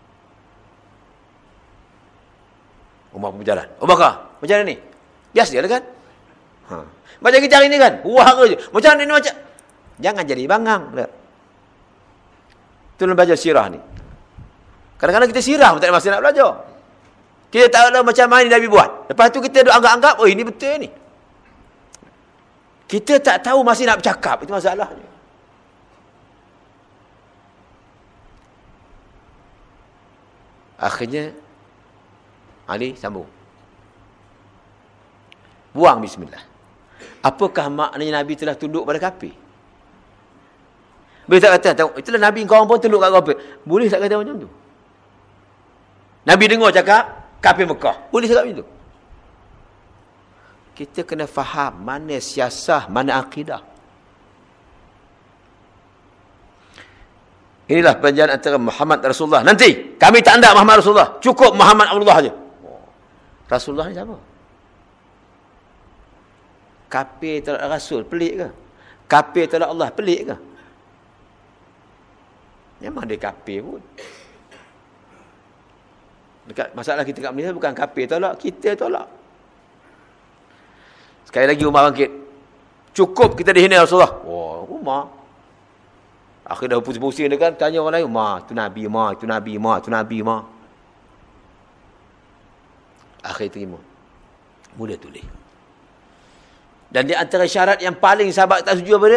Umar pun berjalan. Umar kah? Macam mana ni? Biasa dia kan? Ha. Macam kita hari ni kan? Wah je. Macam ni macam. Jangan jadi bangang. Tolong belajar sirah ni. Kadang-kadang kita sirah pun tak ada masa nak belajar. Kita tak tahu macam mana Nabi buat. Lepas tu kita duk anggap-anggap, oh ini betul ni. Kita tak tahu masih nak bercakap. Itu masalahnya. Akhirnya Ali sambung. Buang bismillah. Apakah maknanya Nabi telah tunduk pada kafir? Boleh tak kata, tengok, itulah Nabi kau orang pun tunduk kat kafir. Boleh tak kata macam tu? Nabi dengar cakap kafir Mekah. Boleh cakap macam tu? Kita kena faham mana siasah, mana akidah. Inilah perjanjian antara Muhammad dan Rasulullah. Nanti kami tak nak Muhammad Rasulullah. Cukup Muhammad Abdullah saja. Rasulullah ni siapa? Kafir terhadap Rasul, pelik ke? Kafir terhadap Allah, pelik ke? Memang dia kafir pun. Dekat, masalah kita kat Malaysia bukan kafir tolak, kita tolak. Sekali lagi Umar bangkit. Cukup kita dihina Rasulullah. Wah, Umar. Akhirnya dah pusing-pusing dia kan, tanya orang lain, Umar, tu Nabi, Umar, itu Nabi, Umar, tu Nabi, Umar. Akhir terima. Mula tulis. Dan di antara syarat yang paling sahabat tak setuju apa dia?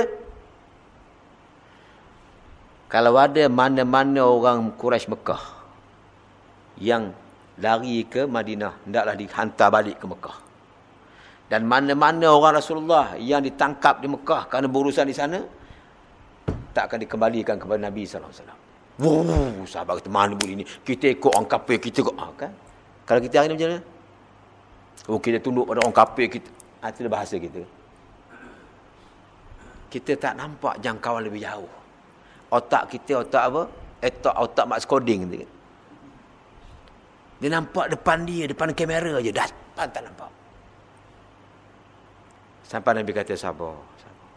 Kalau ada mana-mana orang Quraisy Mekah yang lari ke Madinah, hendaklah dihantar balik ke Mekah. Dan mana-mana orang Rasulullah yang ditangkap di Mekah kerana berurusan di sana, tak akan dikembalikan kepada Nabi sallallahu alaihi wasallam. Wuh, sahabat kata, mana boleh ni? Kita ikut orang kafir, kita ikut. Ha, kan? Kalau kita hari ni macam mana? Oh, kita tunduk pada orang kafir, kita. Ha, itulah bahasa kita. Kita tak nampak jangkauan lebih jauh. Otak kita, otak apa? Otak, otak Max Coding. Dia nampak depan dia, depan kamera je. Depan tak nampak. Sampai Nabi kata, sabar. sabar.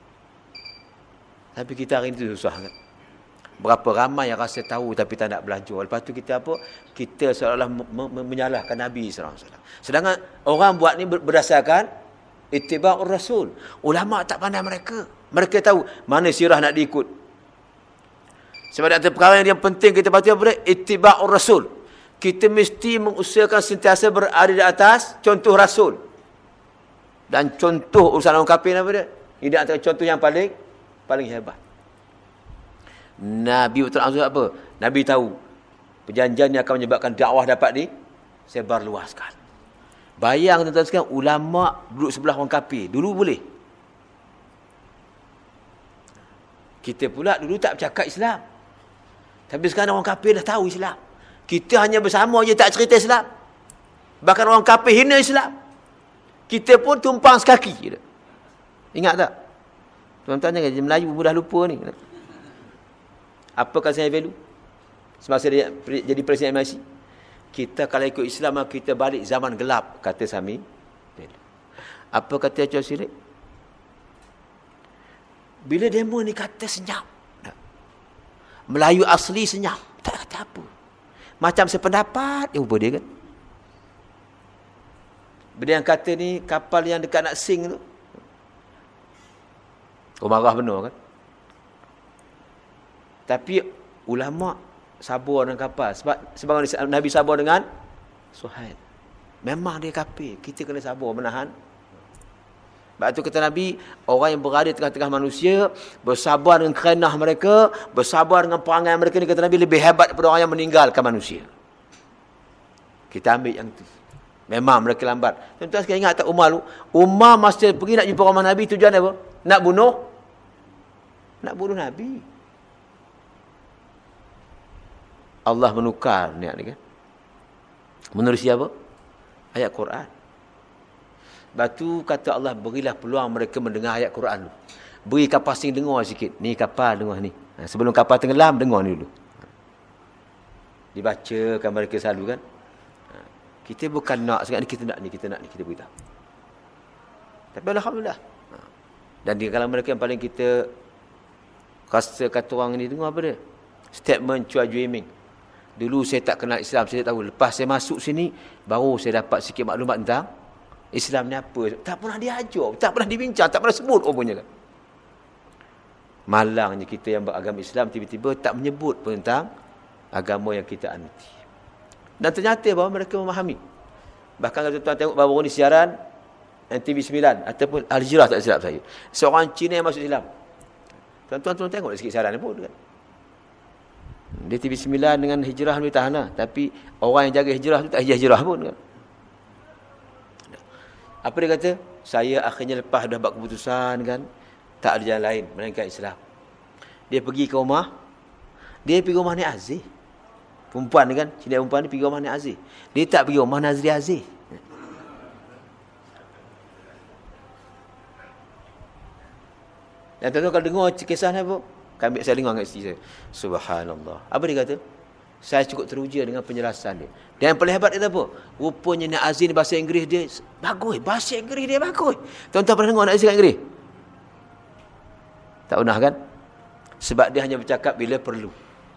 Tapi kita hari ini susah kan? Berapa ramai yang rasa tahu tapi tak nak belajar. Lepas tu kita apa? Kita seolah-olah menyalahkan Nabi sallallahu alaihi wasallam. Sedangkan orang buat ni berdasarkan ittiba'ur Rasul. Ulama tak pandai mereka. Mereka tahu mana sirah nak diikut. Sebab ada perkara yang penting kita patuh apa dia? Ittiba'ur Rasul. Kita mesti mengusahakan sentiasa berada di atas contoh Rasul. Dan contoh urusan orang kafir apa dia? Ini antara contoh yang paling paling hebat. Nabi betul apa? Nabi tahu perjanjian ni akan menyebabkan dakwah dapat disebar luaskan. Bayang tuan-tuan sekalian, ulama duduk sebelah orang kafir. Dulu boleh. Kita pula dulu tak bercakap Islam. Tapi sekarang orang kafir dah tahu Islam. Kita hanya bersama je tak cerita Islam. Bahkan orang kafir hina Islam. Kita pun tumpang sekaki. Ingat tak? Tuan-tuan jangan Melayu mudah lupa ni. Apakah saya value? Semasa dia jadi Presiden M I C. Kita kalau ikut Islam, kita balik zaman gelap, kata Sami. Apa kata Cik Sirik? Bila demo ni kata senyap. Melayu asli senyap. Tak kata apa. Macam sependapat. Ya, apa dia kan? Bila yang kata ni, kapal yang dekat nak sing tu. Oh, marah benar kan? Tapi ulama sabar dengan kapal. Sebab sebab Nabi sabar dengan Suhail. Memang dia kafir. Kita kena sabar menahan. Sebab tu kata Nabi, orang yang berada di tengah-tengah manusia, bersabar dengan kerenah mereka, bersabar dengan perangai mereka ni, kata Nabi, lebih hebat daripada orang yang meninggalkan manusia. Kita ambil yang tu. Memang mereka lambat. Tuan-tuan sekalian ingat tak Umar tu? Umar masa pergi nak jumpa orang Nabi, tujuan apa? Nak bunuh? Nak bunuh Nabi. Allah menukar niat ni kan. Menerusi apa? Ayat Quran. Batu kata Allah, berilah peluang mereka mendengar ayat Quran dulu. Beri kapal sing dengar sikit. Ni kapal dengar ni. Ha, sebelum kapal tenggelam, dengar ni dulu. Dibacakan mereka selalu kan. Ha, kita bukan nak, sekarang ni kita nak ni, kita nak ni, kita beritahu. Tapi Alhamdulillah. Ha. Dan di kalangan mereka yang paling kita rasa kata orang ni, dengar apa dia? Statement Chua Jue Ming. Dulu saya tak kenal Islam, saya tak tahu. Lepas saya masuk sini, baru saya dapat sikit maklumat tentang Islam ni apa. Tak pernah diajar, tak pernah dibincang, tak pernah sebut omongnya kan. Malangnya kita yang beragama Islam tiba-tiba tak menyebut pun tentang agama yang kita anti. Dan ternyata bahawa mereka memahami. Bahkan kalau tuan-tuan tengok baru ni siaran, N T V sembilan ataupun Al Hijrah tak silap saya. Seorang Cina yang masuk Islam. Tuan-tuan tuan tengok sikit siaran ni pun kan. Dia T V sembilan dengan Hijrah boleh tahan lah. Tapi orang yang jaga Hijrah tu tak hijrah pun kan. Apa dia kata? Saya akhirnya lepas dah buat keputusan kan, tak ada jalan lain melainkan Islam. Dia pergi ke rumah, dia pergi rumah Nek Aziz. Perempuan ni kan, Cina perempuan ni pergi rumah Nek Aziz. Dia tak pergi rumah Nazri Aziz. Dan tuan-tuan kalau dengar kisah ni apa? Kami saya dengar dengan isteri saya. Subhanallah. Apa dia kata? Saya cukup teruja dengan penjelasan dia. Dan yang paling hebat dia apa? Rupanya Nek Aziz ni bahasa Inggeris dia bagus. Bahasa Inggeris dia bagus. Tuan-tuan pernah dengar Nek Aziz kat Inggeris? Tak pernah kan? Sebab dia hanya bercakap bila perlu.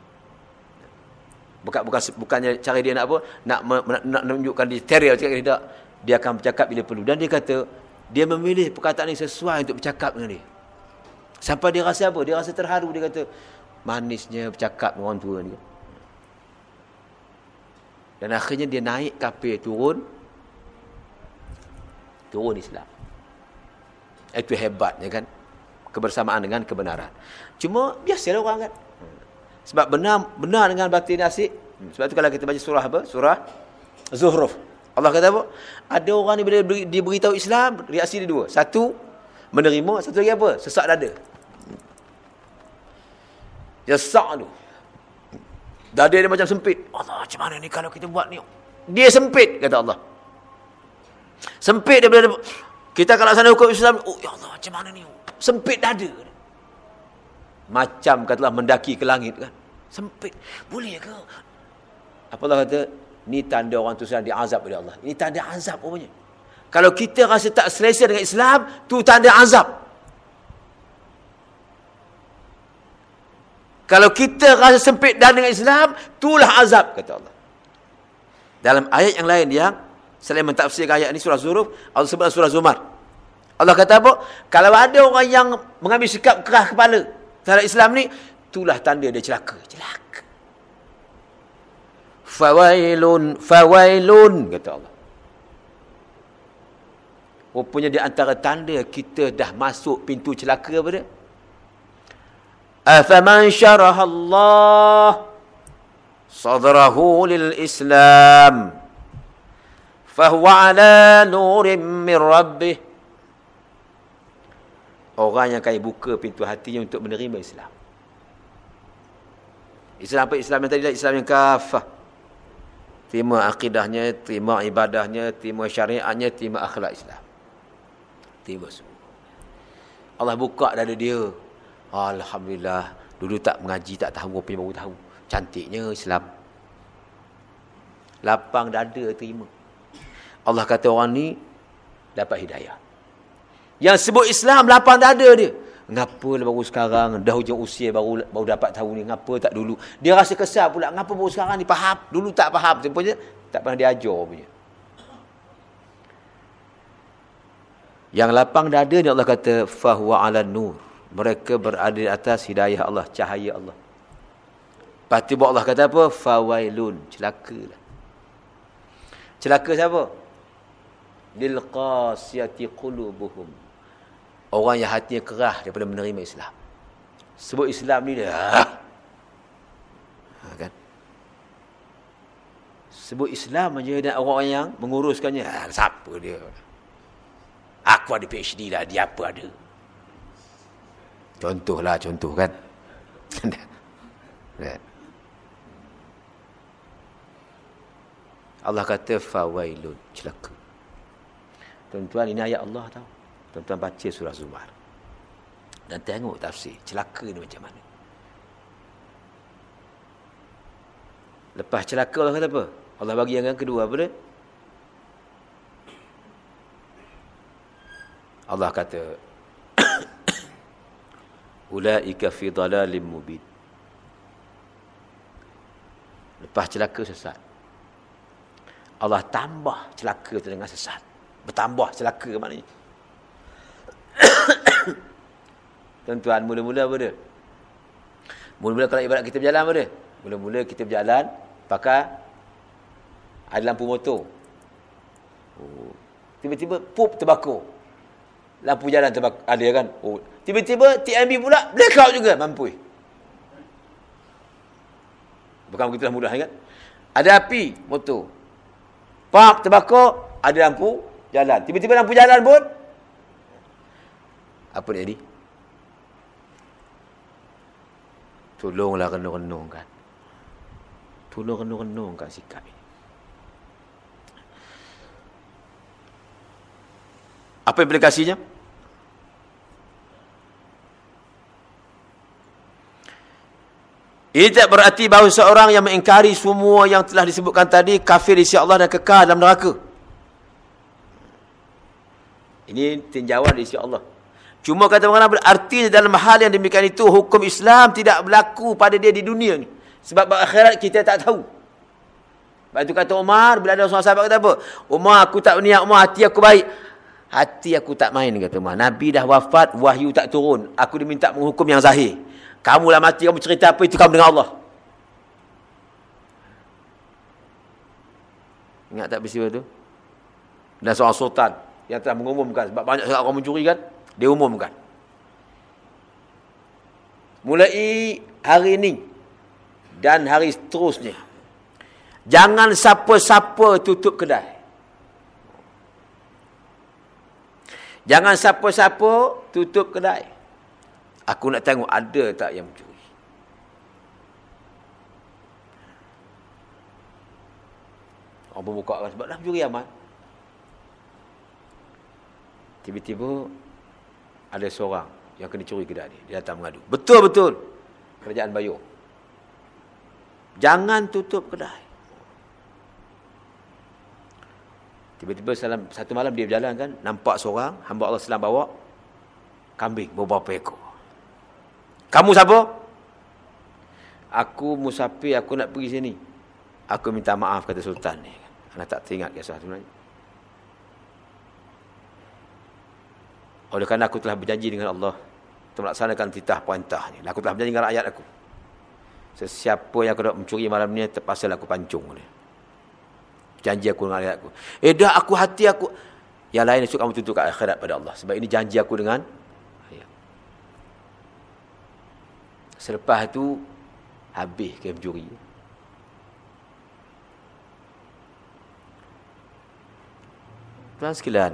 Bukan bukan bukannya cara dia nak apa? Nak nak, nak menunjukkan dia steril cakap tidak. Dia akan bercakap bila perlu. Dan dia kata dia memilih perkataan yang sesuai untuk bercakap dengan dia. Sampai dia rasa apa? Dia rasa terharu. Dia kata manisnya bercakap dengan orang tua ni. Dan akhirnya dia naik kapal turun. Turun Islam. Itu hebatnya kan. Kebersamaan dengan kebenaran. Cuma biasalah orang kan. Sebab benar benar dengan batin asyik. Sebab tu kalau kita baca surah apa? Surah Zuhruf. Allah kata apa? Ada orang ni bila dia beritahu Islam, reaksi dia dua. Satu, menerima. Satu lagi apa? Sesak dada. Dia sesak tu. Dada dia macam sempit. Allah, macam mana ni kalau kita buat ni? Dia sempit, kata Allah. Sempit dia bila kita kalau sana hukum Islam, oh ya Allah, macam mana ni? Sempit dada. Macam katalah mendaki ke langit kan. Sempit. Boleh ke? Apa Allah kata? Ni tanda orang tu sedang diazab oleh Allah. Ini tanda azab rupanya. Kalau kita rasa tak selesa dengan Islam, tu tanda azab. Kalau kita rasa sempit dada dengan Islam, itulah azab, kata Allah. Dalam ayat yang lain yang selain mentafsirkan ayat ini surah Zuruf, Allah sebut surah Zumar. Allah kata apa? Kalau ada orang yang mengambil sikap keras kepala terhadap Islam ni, itulah tanda dia celaka. Celaka. Fawailun, fawailun, kata Allah. Rupanya di antara tanda kita dah masuk pintu celaka apa dia? Afaman syaraha Allah sadrahu lil Islam fahuwa ala nurim min rabbih. Orang yang akan buka pintu hatinya untuk menerima Islam. Islam apa? Islam yang tadi lah, Islam yang kafah. Terima akidahnya, terima ibadahnya, terima syariatnya, terima akhlak Islam. Terima semua. Allah buka dada dia. Alhamdulillah. Dulu tak mengaji, tak tahu, rupanya baru tahu. Cantiknya Islam. Lapang dada terima. Allah kata orang ni dapat hidayah. Yang sebut Islam lapang dada dia. Ngapa baru sekarang, dah hujung usia baru baru dapat tahu ni, ngapa tak dulu? Dia rasa kesal pula, ngapa baru sekarang ni faham? Dulu tak faham, rupanya tak pernah diajar punya. Yang lapang dada ni Allah kata fahuwa 'alan nur. Mereka berada di atas hidayah Allah, cahaya Allah. Lepas tu Allah kata apa? Fawailun, celakalah. Celaka siapa? Lil qasiyati qulubuhum. Orang yang hatinya kerah daripada menerima Islam. Sebut Islam ni dia. Ha, kan? Sebut Islam aja dan orang yang menguruskannya. Ha, siapa dia? Aku ada P H D lah, dia apa ada? Contohlah, contoh kan. Allah kata fawailun, celaka. Tuan-tuan, ini ayat Allah tahu. Tuan-tuan baca surah Zumar. Dan tengok tafsir. Celaka ni macam mana. Lepas celaka Allah kata apa? Allah bagi yang kedua apa dia? Allah kata ulaika fi dhalalim mubin. Lepas celaka sesat. Allah tambah celaka tu dengan sesat. Bertambah celaka maknanya. Tuan-tuan, mula-mula apa dia? Mula-mula kalau ibarat kita berjalan apa dia? Mula-mula kita berjalan pakai ada lampu motor. Oh. Tiba-tiba pup terbakar. Lampu jalan terbakar. Ada kan? Oh. Tiba-tiba T M B pula blackout juga. Mampu. Bukan begitulah mudah kan? Ada api motor. Pap terbakar, ada lampu jalan. Tiba-tiba lampu jalan pun apa dia jadi? Tolonglah renung-renungkan. Tolong renung-renungkan sikap ini. Apa implikasinya? Ini tak berarti bahawa seorang yang mengingkari semua yang telah disebutkan tadi kafir di sisi Allah dan kekal dalam neraka. Ini tinjauan di sisi Allah. Cuma kata orang berarti dalam hal yang demikian itu hukum Islam tidak berlaku pada dia di dunia ni. Sebab akhirat kita tak tahu. Sebab itu kata Umar, bila ada seorang sahabat kata apa? Umar, aku tak berniat, Umar, hati aku baik. Hati aku tak main, kata Umar. Nabi dah wafat, wahyu tak turun. Aku diminta menghukum yang zahir. Kamu lah mati, kamu cerita apa itu kamu dengan Allah. Ingat tak peristiwa tu? Dan seorang sultan yang telah mengumumkan, sebab banyak sangat orang mencuri kan, dia umumkan. Mulai hari ini dan hari seterusnya, jangan siapa-siapa tutup kedai. Jangan siapa-siapa tutup kedai. Aku nak tengok ada tak yang mencuri. Orang pun buka sebab dah mencuri amat. Tiba-tiba ada seorang yang kena curi kedai dia. Dia datang mengadu. Betul-betul kerajaan bayar. Jangan tutup kedai. Tiba-tiba salam, satu malam dia berjalan kan, nampak seorang hamba Allah selam bawa kambing beberapa ekor. Kamu siapa? Aku musafir, aku nak pergi sini. Aku minta maaf, kata sultan ni. Anak tak teringat kisah sebenarnya. Oleh kerana aku telah berjanji dengan Allah untuk melaksanakan titah perintah ni. Aku telah berjanji dengan rakyat aku. Sesiapa yang aku nak mencuri malam ni, terpaksa aku pancung dia. Janji aku dengan rakyat aku. Eh dah, aku hati aku. Yang lain esok kamu tuntut kat akhirat pada Allah. Sebab ini janji aku dengan rakyat. Selepas tu, habis ke mencuri. Tuan sekalian,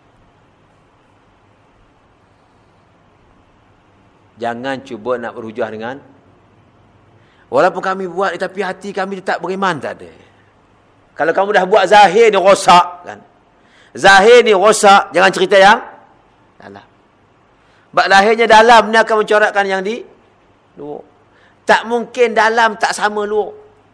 jangan cuba nak berhujah dengan walaupun kami buat tapi hati kami tak beriman, tak ada. Kalau kamu dah buat zahir ni rosak kan. Zahir ni rosak, jangan cerita yang dalam. Sebab lahirnya dalam ni akan mencorakkan yang di luar. Tak mungkin dalam tak sama luar.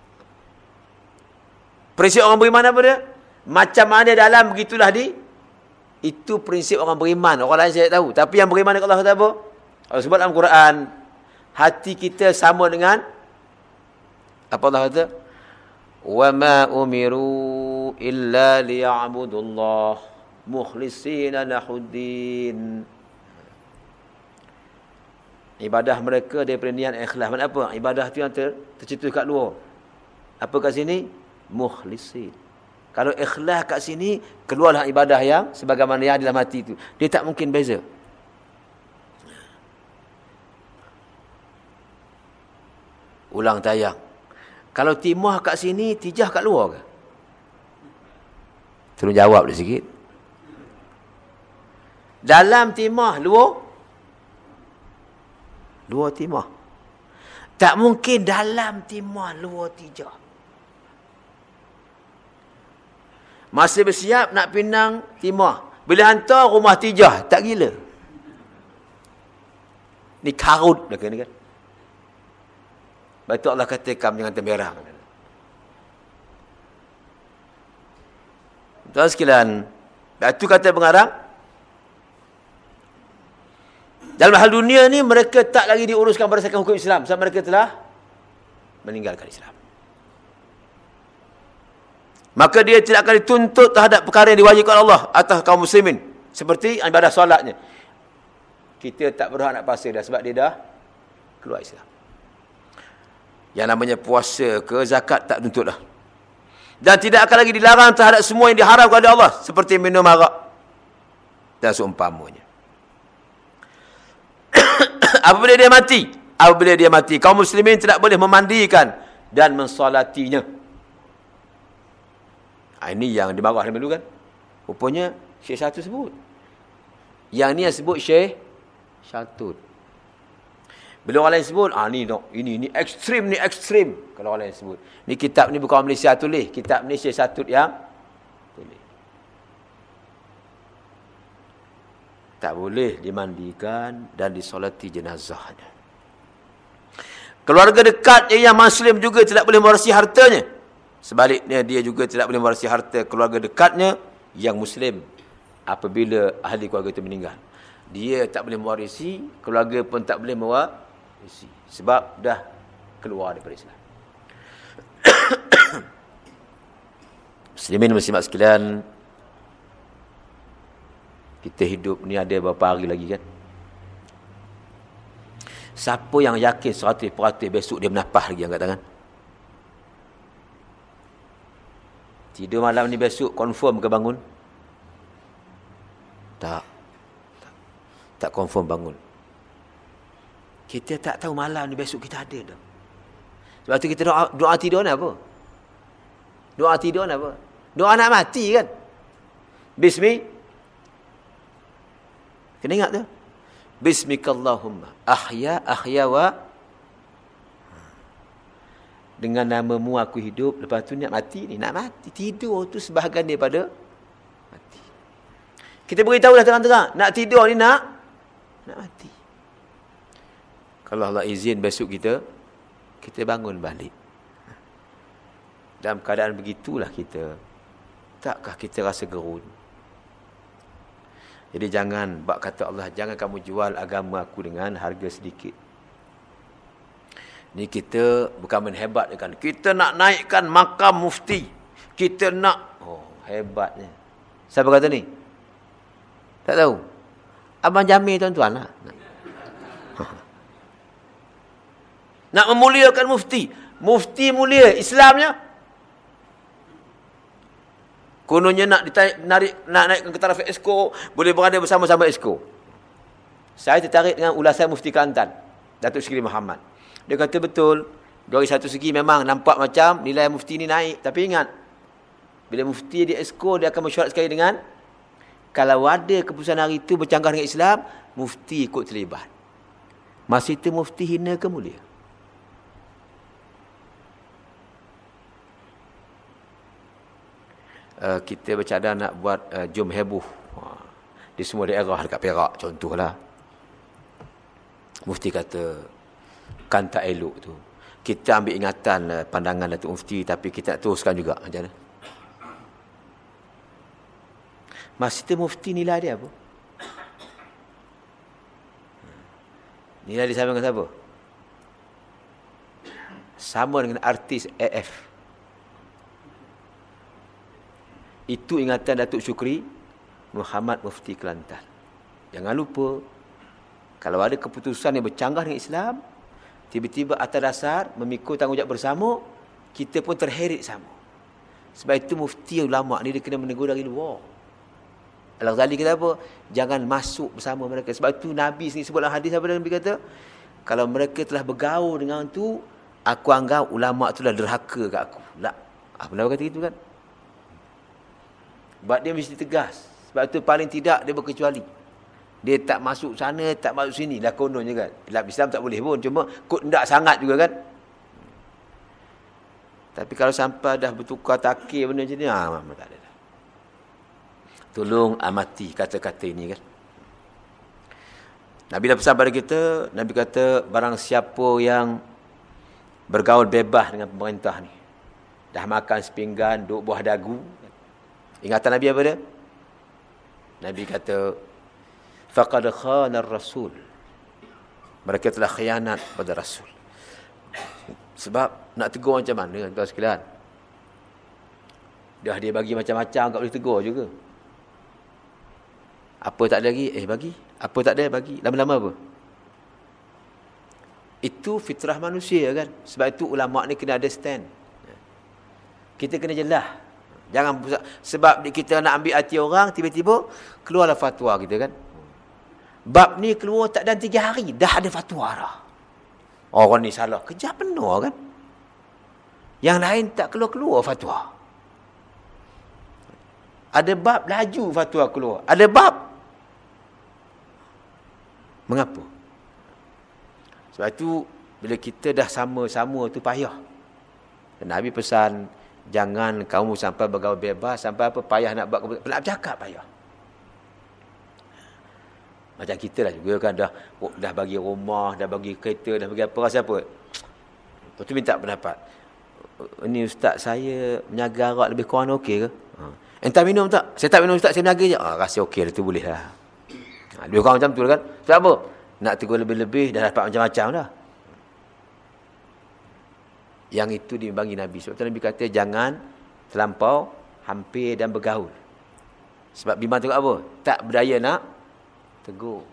Prinsip orang beriman apa dia? Macam mana dalam begitulah di. Itu prinsip orang beriman. Orang lain saya tak tahu. Tapi yang beriman dengan Allah kata apa? Allah sebut dalam Quran, hati kita sama dengan apa Allah kata? Wa ma umiru illa liya'budullah mukhlishina lahuddin. Ibadah mereka daripada niat ikhlas. Mana apa? Ibadah tu yang ter, tercetus kat luar. Apa kat sini? Mukhlisin. Kalau ikhlas kat sini, keluarlah ibadah yang sebagaimana yang dalam hati itu. Dia tak mungkin beza. Ulang tayang. Kalau timah kat sini, tijah kat luar ke? Tolong jawab dia sikit. Dalam timah, luar? Luar timah. Tak mungkin dalam timah, luar tijah. Masih bersiap nak pinang timah. Bila hantar rumah tijah, tak gila. Ni karut dah kena kan. Sebab itu Allah kata kamu jangan temberang. Tuan sekalian, itu kata pengarang, dalam hal dunia ni mereka tak lagi diuruskan berdasarkan hukum Islam sebab mereka telah meninggalkan Islam. Maka dia tidak akan dituntut terhadap perkara yang diwajibkan Allah atas kaum muslimin. Seperti ibadah solatnya. Kita tak berhak nak pasal dah sebab dia dah keluar Islam. Yang namanya puasa ke zakat tak tuntut dah. Dan tidak akan lagi dilarang terhadap semua yang diharamkan oleh Allah. Seperti minum arak. dan seumpamanya. Apabila dia mati, apabila dia mati, kaum muslimin tidak boleh memandikan dan mensolatinya. Ha, ini yang dimarah dulu kan. Rupanya Syekh Syatud sebut. Yang ni yang sebut Syekh Syatud. Bila orang lain sebut, ah ni no, ini ni ekstrim, ni ekstrim. Kalau orang lain sebut. Ni kitab ni bukan orang Malaysia tulis. Kitab ni Syekh Syatud yang tulis. Tak boleh dimandikan dan disolati jenazahnya. Keluarga dekatnya yang Muslim juga tidak boleh mewarisi hartanya. Sebaliknya dia juga tidak boleh mewarisi harta keluarga dekatnya yang Muslim apabila ahli keluarga itu meninggal. Dia tak boleh mewarisi, keluarga pun tak boleh mewarisi. Sebab dah keluar daripada Islam. Muslimin muslimat sekalian, kita hidup ni ada berapa hari lagi kan? Siapa yang yakin seratus peratus besok dia menapah lagi, angkat tangan. Tidur malam ni besok confirm ke bangun? Tak. Tak, tak confirm bangun. Kita tak tahu malam ni besok kita ada dah. Sebab tu kita doa, doa tidur ni apa? Doa tidur ni apa? Doa nak mati kan? Bismi. Kena ingat tu. Bismikallahumma ahya ahya wa, dengan namamu aku hidup, lepas tu nak mati ni, nak mati. Tidur tu sebahagian daripada mati. Kita beritahu dah terang-terang, nak tidur ni nak nak mati. Kalau Allah izin besok kita kita bangun balik. Dalam keadaan begitulah kita, takkah kita rasa gerun? Jadi jangan, bak kata Allah, jangan kamu jual agama aku dengan harga sedikit. Ni kita bukan menhebatkan. Kita nak naikkan makam mufti. Kita nak, oh hebatnya. Siapa kata ni? Tak tahu. Abang Jamil tuan-tuan lah. Nak memuliakan mufti. Mufti mulia, Islamnya kononnya nak ditarik, narik, nak naikkan ke taraf Exco, boleh berada bersama-sama Exco. Saya tertarik dengan ulasan Mufti Kelantan, Datuk Seri Muhammad. Dia kata betul, dari satu segi memang nampak macam nilai mufti ni naik. Tapi ingat, bila mufti di Exco, dia akan mesyuarat sekali dengan, kalau ada keputusan hari itu bercanggah dengan Islam, mufti ikut terlibat. Masa itu mufti hina ke mulia? Uh, kita bercadang nak buat uh, jom heboh uh, di semua daerah dekat Perak contohlah. Mufti kata kan tak elok tu. Kita ambil ingatan uh, pandangan Datuk Mufti, tapi kita nak teruskan juga. Macam mana? Masa tu Mufti nilai dia apa? Nilai dia sama dengan siapa? Sama dengan artis A F. Itu ingatan Datuk Syukri Muhammad Mufti Kelantan. Jangan lupa, kalau ada keputusan yang bercanggah dengan Islam, tiba-tiba atas dasar memikul tanggungjawab bersama, kita pun terheret sama. Sebab itu mufti ulama' ni dia kena menegur dari luar. Al-Ghazali kata apa? Jangan masuk bersama mereka. Sebab itu Nabi sendiri sebut dalam hadis apa Nabi kata? Kalau mereka telah bergaul dengan tu, aku anggap ulama' tu dah derhaka kat aku. Tak. Apa Nabi kata gitu kan? Sebab dia mesti tegas. Sebab itu paling tidak dia berkecuali. Dia tak masuk sana, tak masuk sini. Dah kononnya kan. Dalam Islam tak boleh pun. Cuma kod tak sangat juga kan. Tapi kalau sampai dah bertukar takkir benda macam ni, ah, tak ada dah. Tolong amati kata-kata ini kan. Nabi dah pesan pada kita, Nabi kata barang siapa yang bergaul bebas dengan pemerintah ni, dah makan sepinggan, duk buah dagu. Ingatan Nabi apa dia? Nabi kata, faqad khana ar-rasul. Mereka telah khianat pada Rasul. Sebab nak tegur macam mana tuan sekalian? Dah dia bagi macam-macam, tak boleh tegur juga. Apa tak ada lagi? Eh bagi. Apa tak ada? Bagi. Lama-lama apa? Itu fitrah manusia kan. Sebab itu ulama' ni kena ada stand. Kita kena jelas. Jangan sebab kita nak ambil hati orang, tiba-tiba keluarlah fatwa kita kan. Bab ni keluar tak dalam tiga hari, dah ada fatwa dah. Orang ni salah, kejap penuh kan. Yang lain tak keluar-keluar fatwa. Ada bab laju fatwa keluar. Ada bab. Mengapa? Sebab itu, bila kita dah sama-sama tu payah. Dan Nabi pesan, jangan kamu sampai bergaul bebas, sampai apa payah nak buat, nak bercakap payah. Macam kita lah juga kan, dah dah bagi rumah, dah bagi kereta, dah bagi apa, rasa apa. Lepas tu minta pendapat. Ini ustaz saya menyaga arak lebih kurang okey ke? Ha. Entah minum tak? Saya tak minum ustaz, saya menyaga je. Ha, rasa okey lah tu boleh lah. Ha, lebih kurang macam tu lah kan. Sebab apa? Nak tegur lebih-lebih, dah dapat macam-macam dah. Yang itu dibagi Nabi. Sebab tu Nabi kata, jangan terlampau, hampir dan bergaul. Sebab bimbang tu apa? Tak berdaya nak tegur.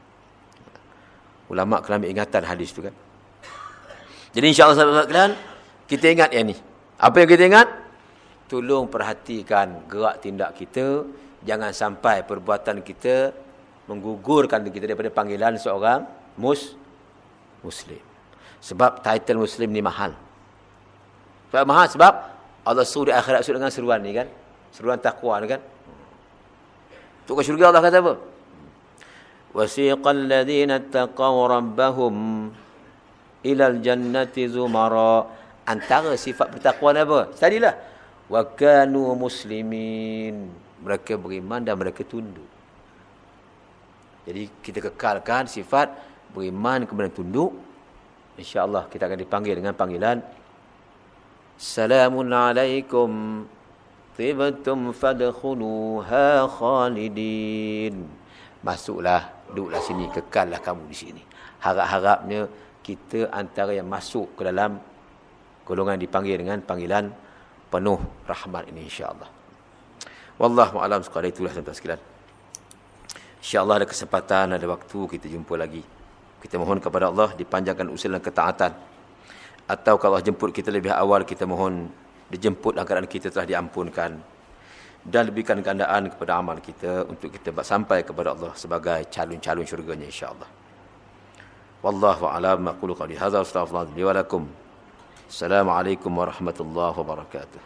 Ulama' kena ambil ingatan hadis tu kan. Jadi insyaAllah sahabat sekalian, kita ingat yang ni. Apa yang kita ingat? Tolong perhatikan gerak tindak kita. Jangan sampai perbuatan kita menggugurkan kita daripada panggilan seorang mus Muslim. Sebab title Muslim ni mahal. Sebab mahal sebab Allah suruh di akhirat suruh dengan seruan ni kan. Seruan taqwa ni kan. Untuk ke syurga Allah kata apa? Wasiqal ladzina taqaw rabbahum ilal jannati zumara. Antara sifat bertakwa apa? Tadilah wa kanu muslimin. Mereka beriman dan mereka tunduk. Jadi kita kekalkan sifat beriman kemudian tunduk. InsyaAllah kita akan dipanggil dengan panggilan Salamun alaikum tibtum fadkhuluha khalidin. Masuklah, duduklah sini, kekallah kamu di sini. Harap-harapnya kita antara yang masuk ke dalam golongan dipanggil dengan panggilan penuh rahmat ini insya-Allah. Wallahu a'lam sekadar itulah tuan-tuan sekalian. InsyaAllah ada kesempatan, ada waktu kita jumpa lagi. Kita mohon kepada Allah dipanjangkan usia dan ketaatan. Atau kalau Allah jemput kita lebih awal, kita mohon dijemput dalam keadaan kita telah diampunkan. Dan lebihkan gandaan kepada amal kita untuk kita sampai kepada Allah sebagai calon-calon syurganya insyaAllah. Wallahu a'lam aqulu qawli hadza astaghfirullah li wa lakum. Assalamualaikum warahmatullahi wabarakatuh.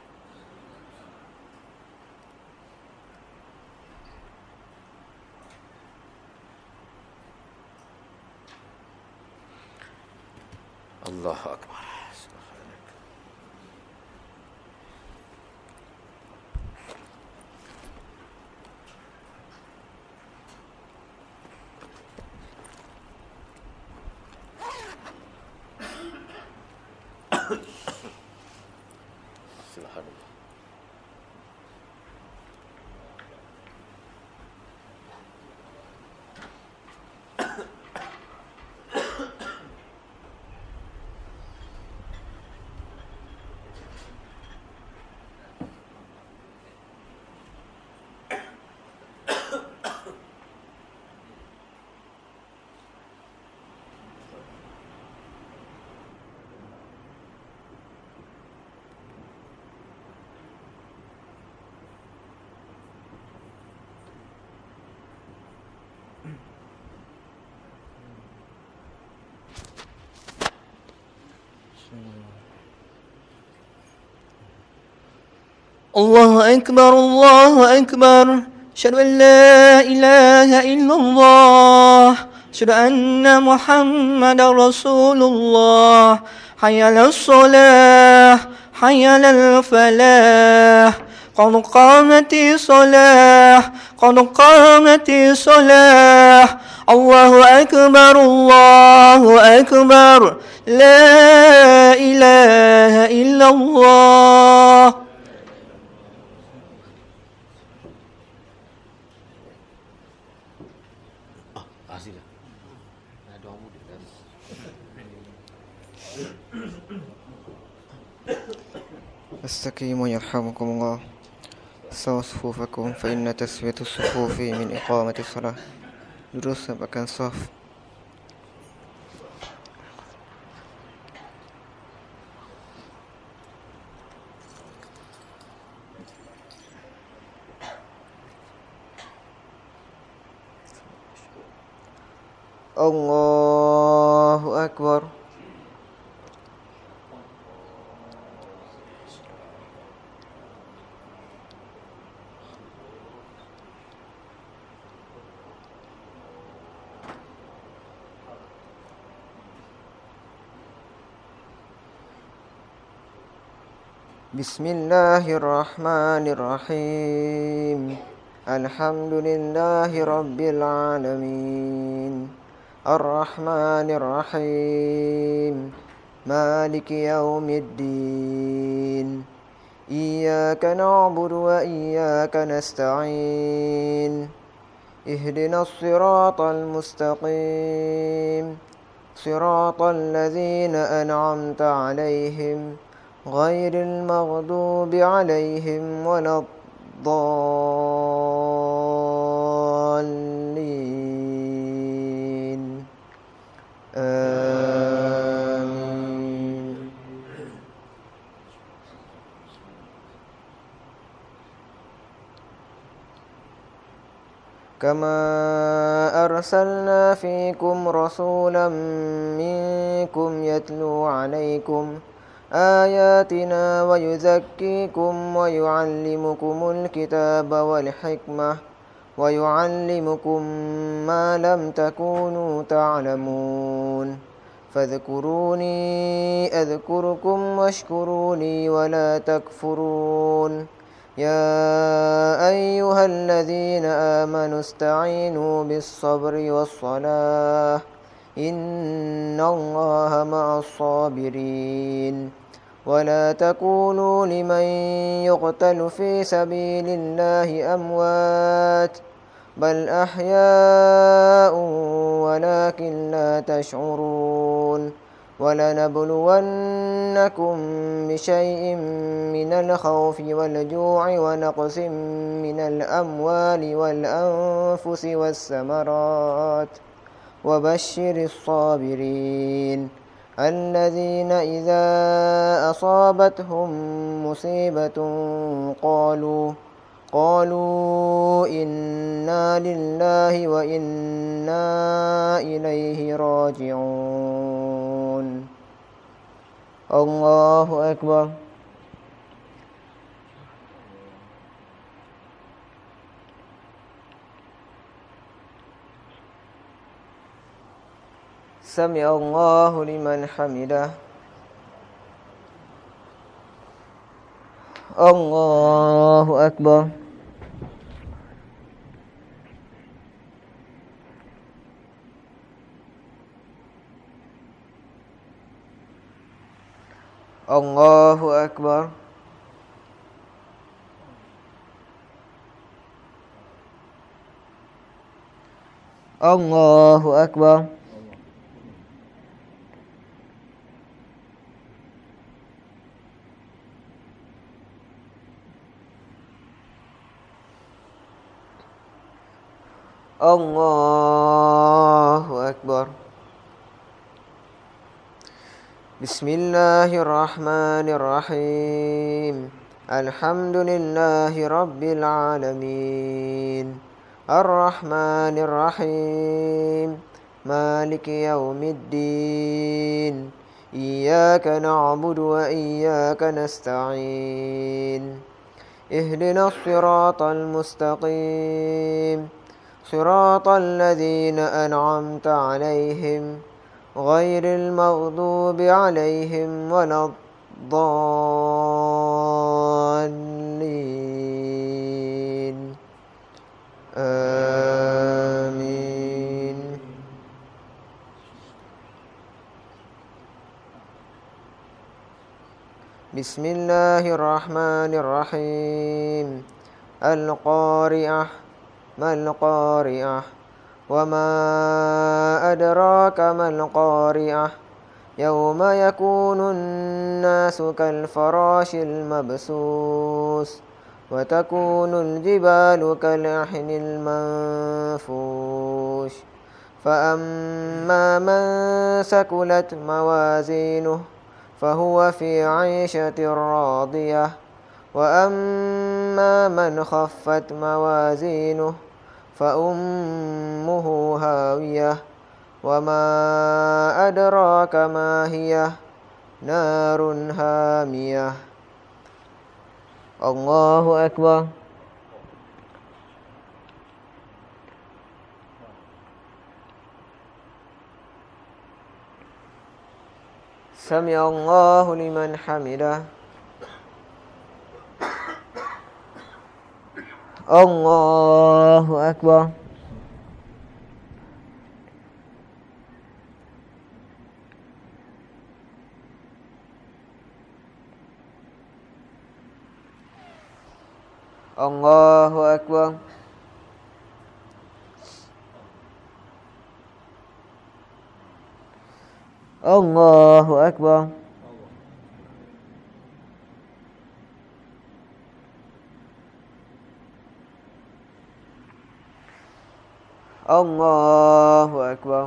Allahu akbar. Allahu Akbar, Allahu Akbar. Asyhadu an la ilaha illallah. Asyhadu anna Muhammadar Rasulullah. Hayya 'alas shalah, hayya 'alal falah. Qad qamatis shalah, qad qamatis shalah. Allahu Akbar, Allahu Akbar. La ilaha illallah. استقيموا يرحمكم الله. سووا صفوفكم فإن تسوية الصفوف من إقامة الصلاة. Duduk sampaikan saf. الله أكبر. بسم الله الرحمن الرحيم. الحمد لله رب العالمين الرحمن الرحيم مالك يوم الدين إياك نعبد وإياك نستعين اهدنا الصراط المستقيم صراط الذين أنعمت عليهم غير المغضوب عليهم ولا الضالين آمين. كما أرسلنا فيكم رسولا منكم يتلو عليكم آياتنا ويزكيكم ويعلمكم الكتاب والحكمة ويعلمكم ما لم تكونوا تعلمون فاذكروني أذكركم واشكروا لي ولا تكفرون. يا أيها الذين آمنوا استعينوا بالصبر والصلاة إن الله مع الصابرين. ولا تقولوا لمن يقتل في سبيل الله أموات بل أحياء ولكن لا تشعرون. ولنبلونكم بشيء من الخوف والجوع ونقص من الأموال والأنفس والثمرات وبشر الصابرين الذين إذا أصابتهم مصيبة قالوا قالوا إنا لله وإنا إليه راجعون. الله أكبر. سمع الله لمن حمده. الله أكبر. الله أكبر. الله أكبر. الله أكبر. بسم الله الرحمن الرحيم الحمد لله رب العالمين الرحمن الرحيم مالك يوم الدين إياك نعبد وإياك نستعين اهدنا الصراط المستقيم صراط الذين أنعمت عليهم غير المغضوب عليهم ولا الضالين آمين. بسم الله الرحمن الرحيم القارعة ما القارعة وما أدراك ما القارعة يوم يكون الناس كالفراش المبثوث وتكون الجبال كالعهن المنفوش فأما من ثقلت موازينه فهو في عيشة راضية وأما من خفت موازينه فأمه هاوية وما أدراك ما هي نار هامية الله أكبر سمع الله لمن حمده الله أكبر الله أكبر الله أكبر الله أكبر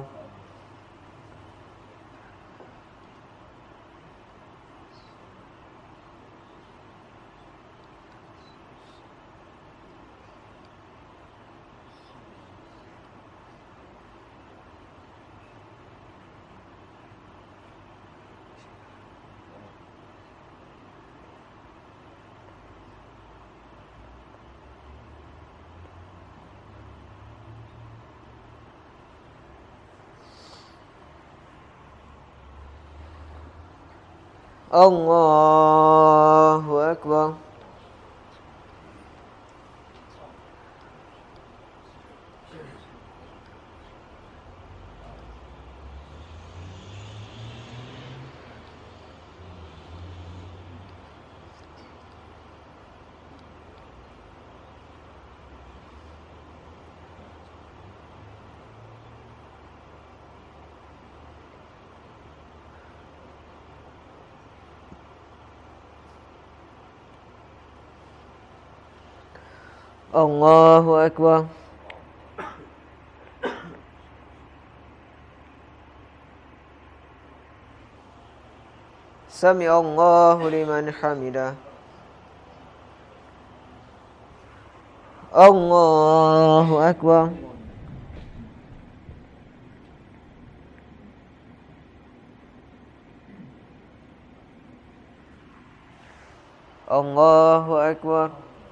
الله أكبر الله أكبر سمع الله لمن حمده الله أكبر الله أكبر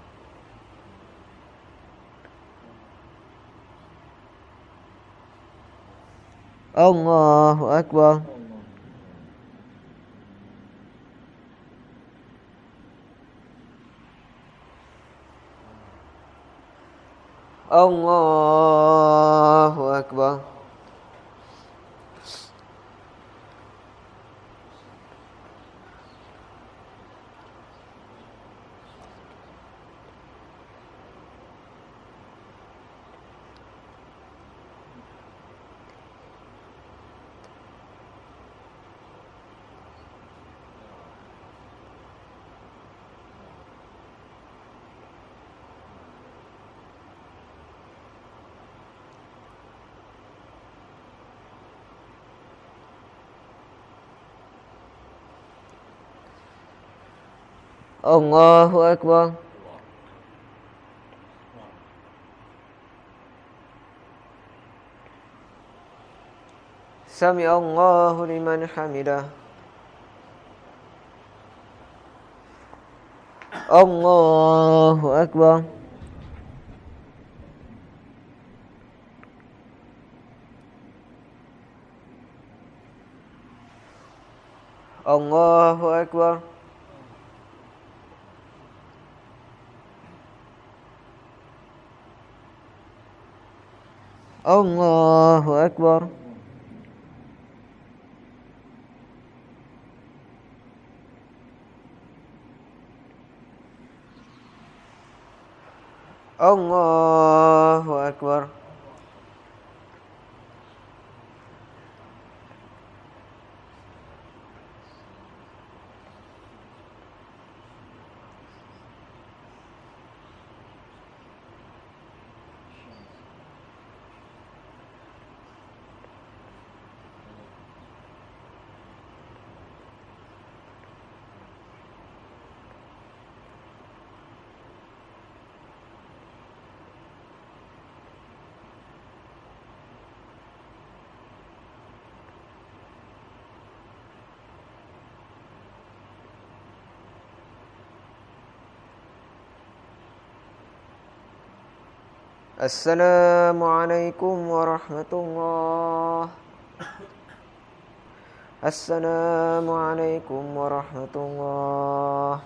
الله أكبر الله أكبر الله أكبر سمع الله لمن حمده الله أكبر الله أكبر الله أكبر الله أكبر Assalamualaikum warahmatullahi Assalamualaikum warahmatullahi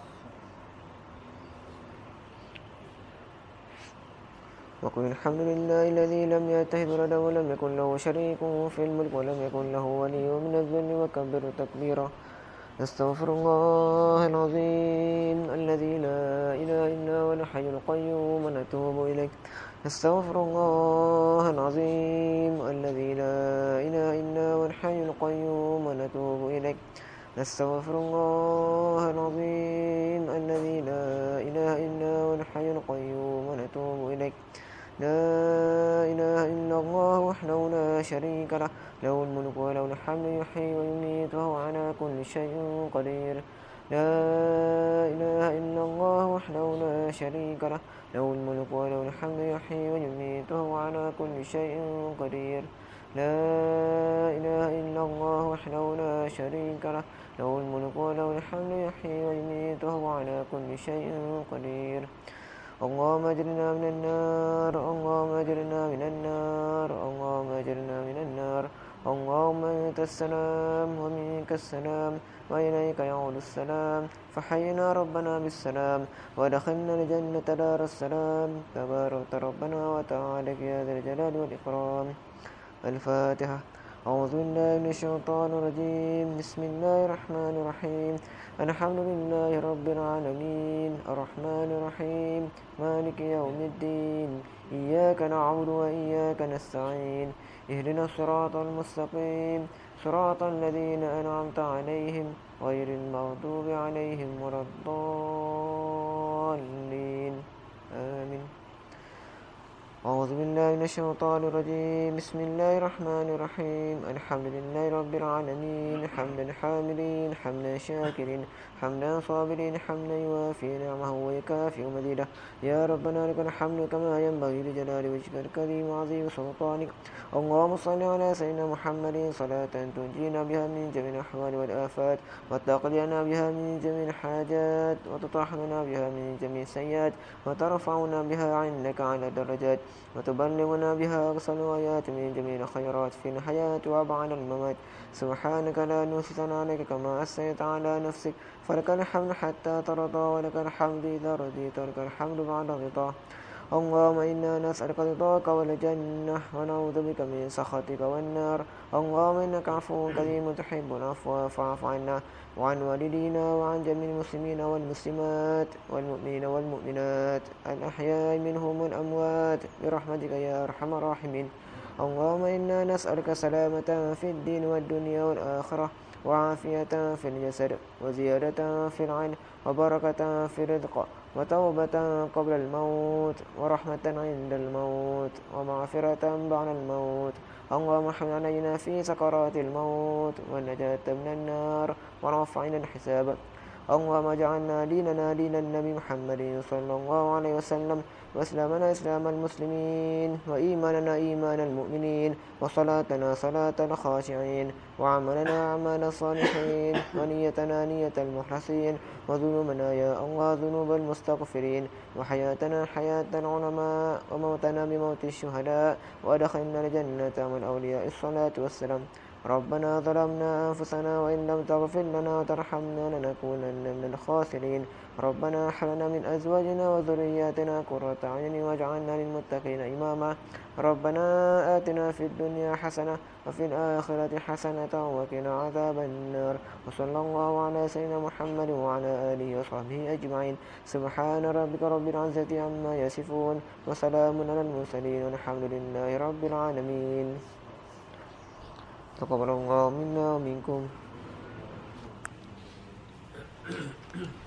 Wa qul alhamdulillahi alladhi lam yattakhidh waladan wa lam yakul lahu sharikun fil mulki wa lam yakul lahu waliyyun minadh dhulli wa kabbirhu takbira Astaghfirullahal azim alladhi la ilaha illa huwal hayyul qayyum wa natubu ilayh Astaghfirullahal azim alladhi la ilaha illa huwal hayyul qayyum wa natubu ilayh Astaghfirullahal azim alladhi la ilaha illa huwal hayyul qayyum wa natubu ilayh لا إله إلا الله وحده لا شريك له له الملك وله الحمد يحيي ويميت وهو على كل شيء قدير لا إله إلا الله وحده لا شريك له له الملك وله الحمد يحيي ويميت وهو على كل شيء قدير لا إله إلا الله وحده لا شريك له له الملك وله الحمد يحيي ويميت وهو على كل شيء قدير اللهم اجرنا من النار اللهم اجرنا من النار اللهم اجرنا من النار اللهم انت السلام ومنك السلام وإليك يعود السلام فحينا ربنا بالسلام ودخلنا الجنة دار السلام تبارك ربنا وتعالى يا ذا الجلال والإكرام الفاتحة أعوذ بالله من الشيطان الرجيم بسم الله الرحمن الرحيم الحمد لله رب العالمين الرحمن الرحيم مالك يوم الدين إياك نعبد وإياك نستعين اهدنا الصراط المستقيم صراط الذين أنعمت عليهم غير المغضوب عليهم ولا الضالين آمين أعوذ بالله من الشيطان الرجيم بسم الله الرحمن الرحيم الحمد لله رب العالمين حمدا حامدين حمدا شاكرين حمدا صابرين حمدا يوافي نعمه ويكافئ مزيده يا ربنا لك الحمد كما ينبغي لجلال وجهك الكريم وعظيم سلطانك اللهم صل على سيدنا محمد صلاة تنجينا بها من جميع الأحوال والآفات وتقضينا بها من جميع الحاجات وتطهرنا بها من جميع السيئات وترفعنا بها عندك على الدرجات وتبلغنا بها أقصى الغايات من جميع الخيرات في الحياة وبعد الممات سبحانك لا نحصي ثناء عليك كما أثنيت على نفسك فلك الحمد حتى ترضى ولك الحمد إذا رضيت ولك الحمد بعد رضا اللهم إنا نسألك رضاك والجنة ونعوذ بك من سخطك والنار اللهم إنك عفو كريم تحب العفو فاعف عنا وعن والدينا وعن جميع المسلمين والمسلمات والمؤمنين والمؤمنات الأحياء منهم والأموات برحمتك يا أرحم الراحمين اللهم إنا نسألك سلامة في الدين والدنيا والآخرة وعافية في الجسد وزيادة في العلم وبركة في الرزق وتوبة قبل الموت ورحمة عند الموت ومغفرة بعد الموت اللهم احفظ علينا في سكرات الموت والنجاة من النار ورفعنا الحساب اللهم اجعلنا ديننا دين النبي محمد صلى الله عليه وسلم وإسلامنا إسلام المسلمين وإيماننا إيمان المؤمنين وصلاتنا صلاة الخاشعين وعملنا أعمال الصالحين ونيتنا نية المخلصين وذنوبنا يا الله ذنوب المستغفرين وحياتنا حياة العلماء وموتنا بموت الشهداء وأدخلنا الجنة من أولياء الصلاة والسلام ربنا ظلمنا أنفسنا وإن لم تغفر لنا وترحمنا لنكونن من الخاسرين ربنا هب لنا من أزواجنا وذرياتنا قرة أعين واجعلنا للمتقين إماما ربنا آتنا في الدنيا حسنة وفي الآخرة حسنة وقنا عذاب النار وصلى الله على سيدنا محمد وعلى آله وصحبه أجمعين سبحان ربك رب العزة عما يصفون وسلام على المرسلين والحمد لله رب العالمين تقبل الله منا ومنكم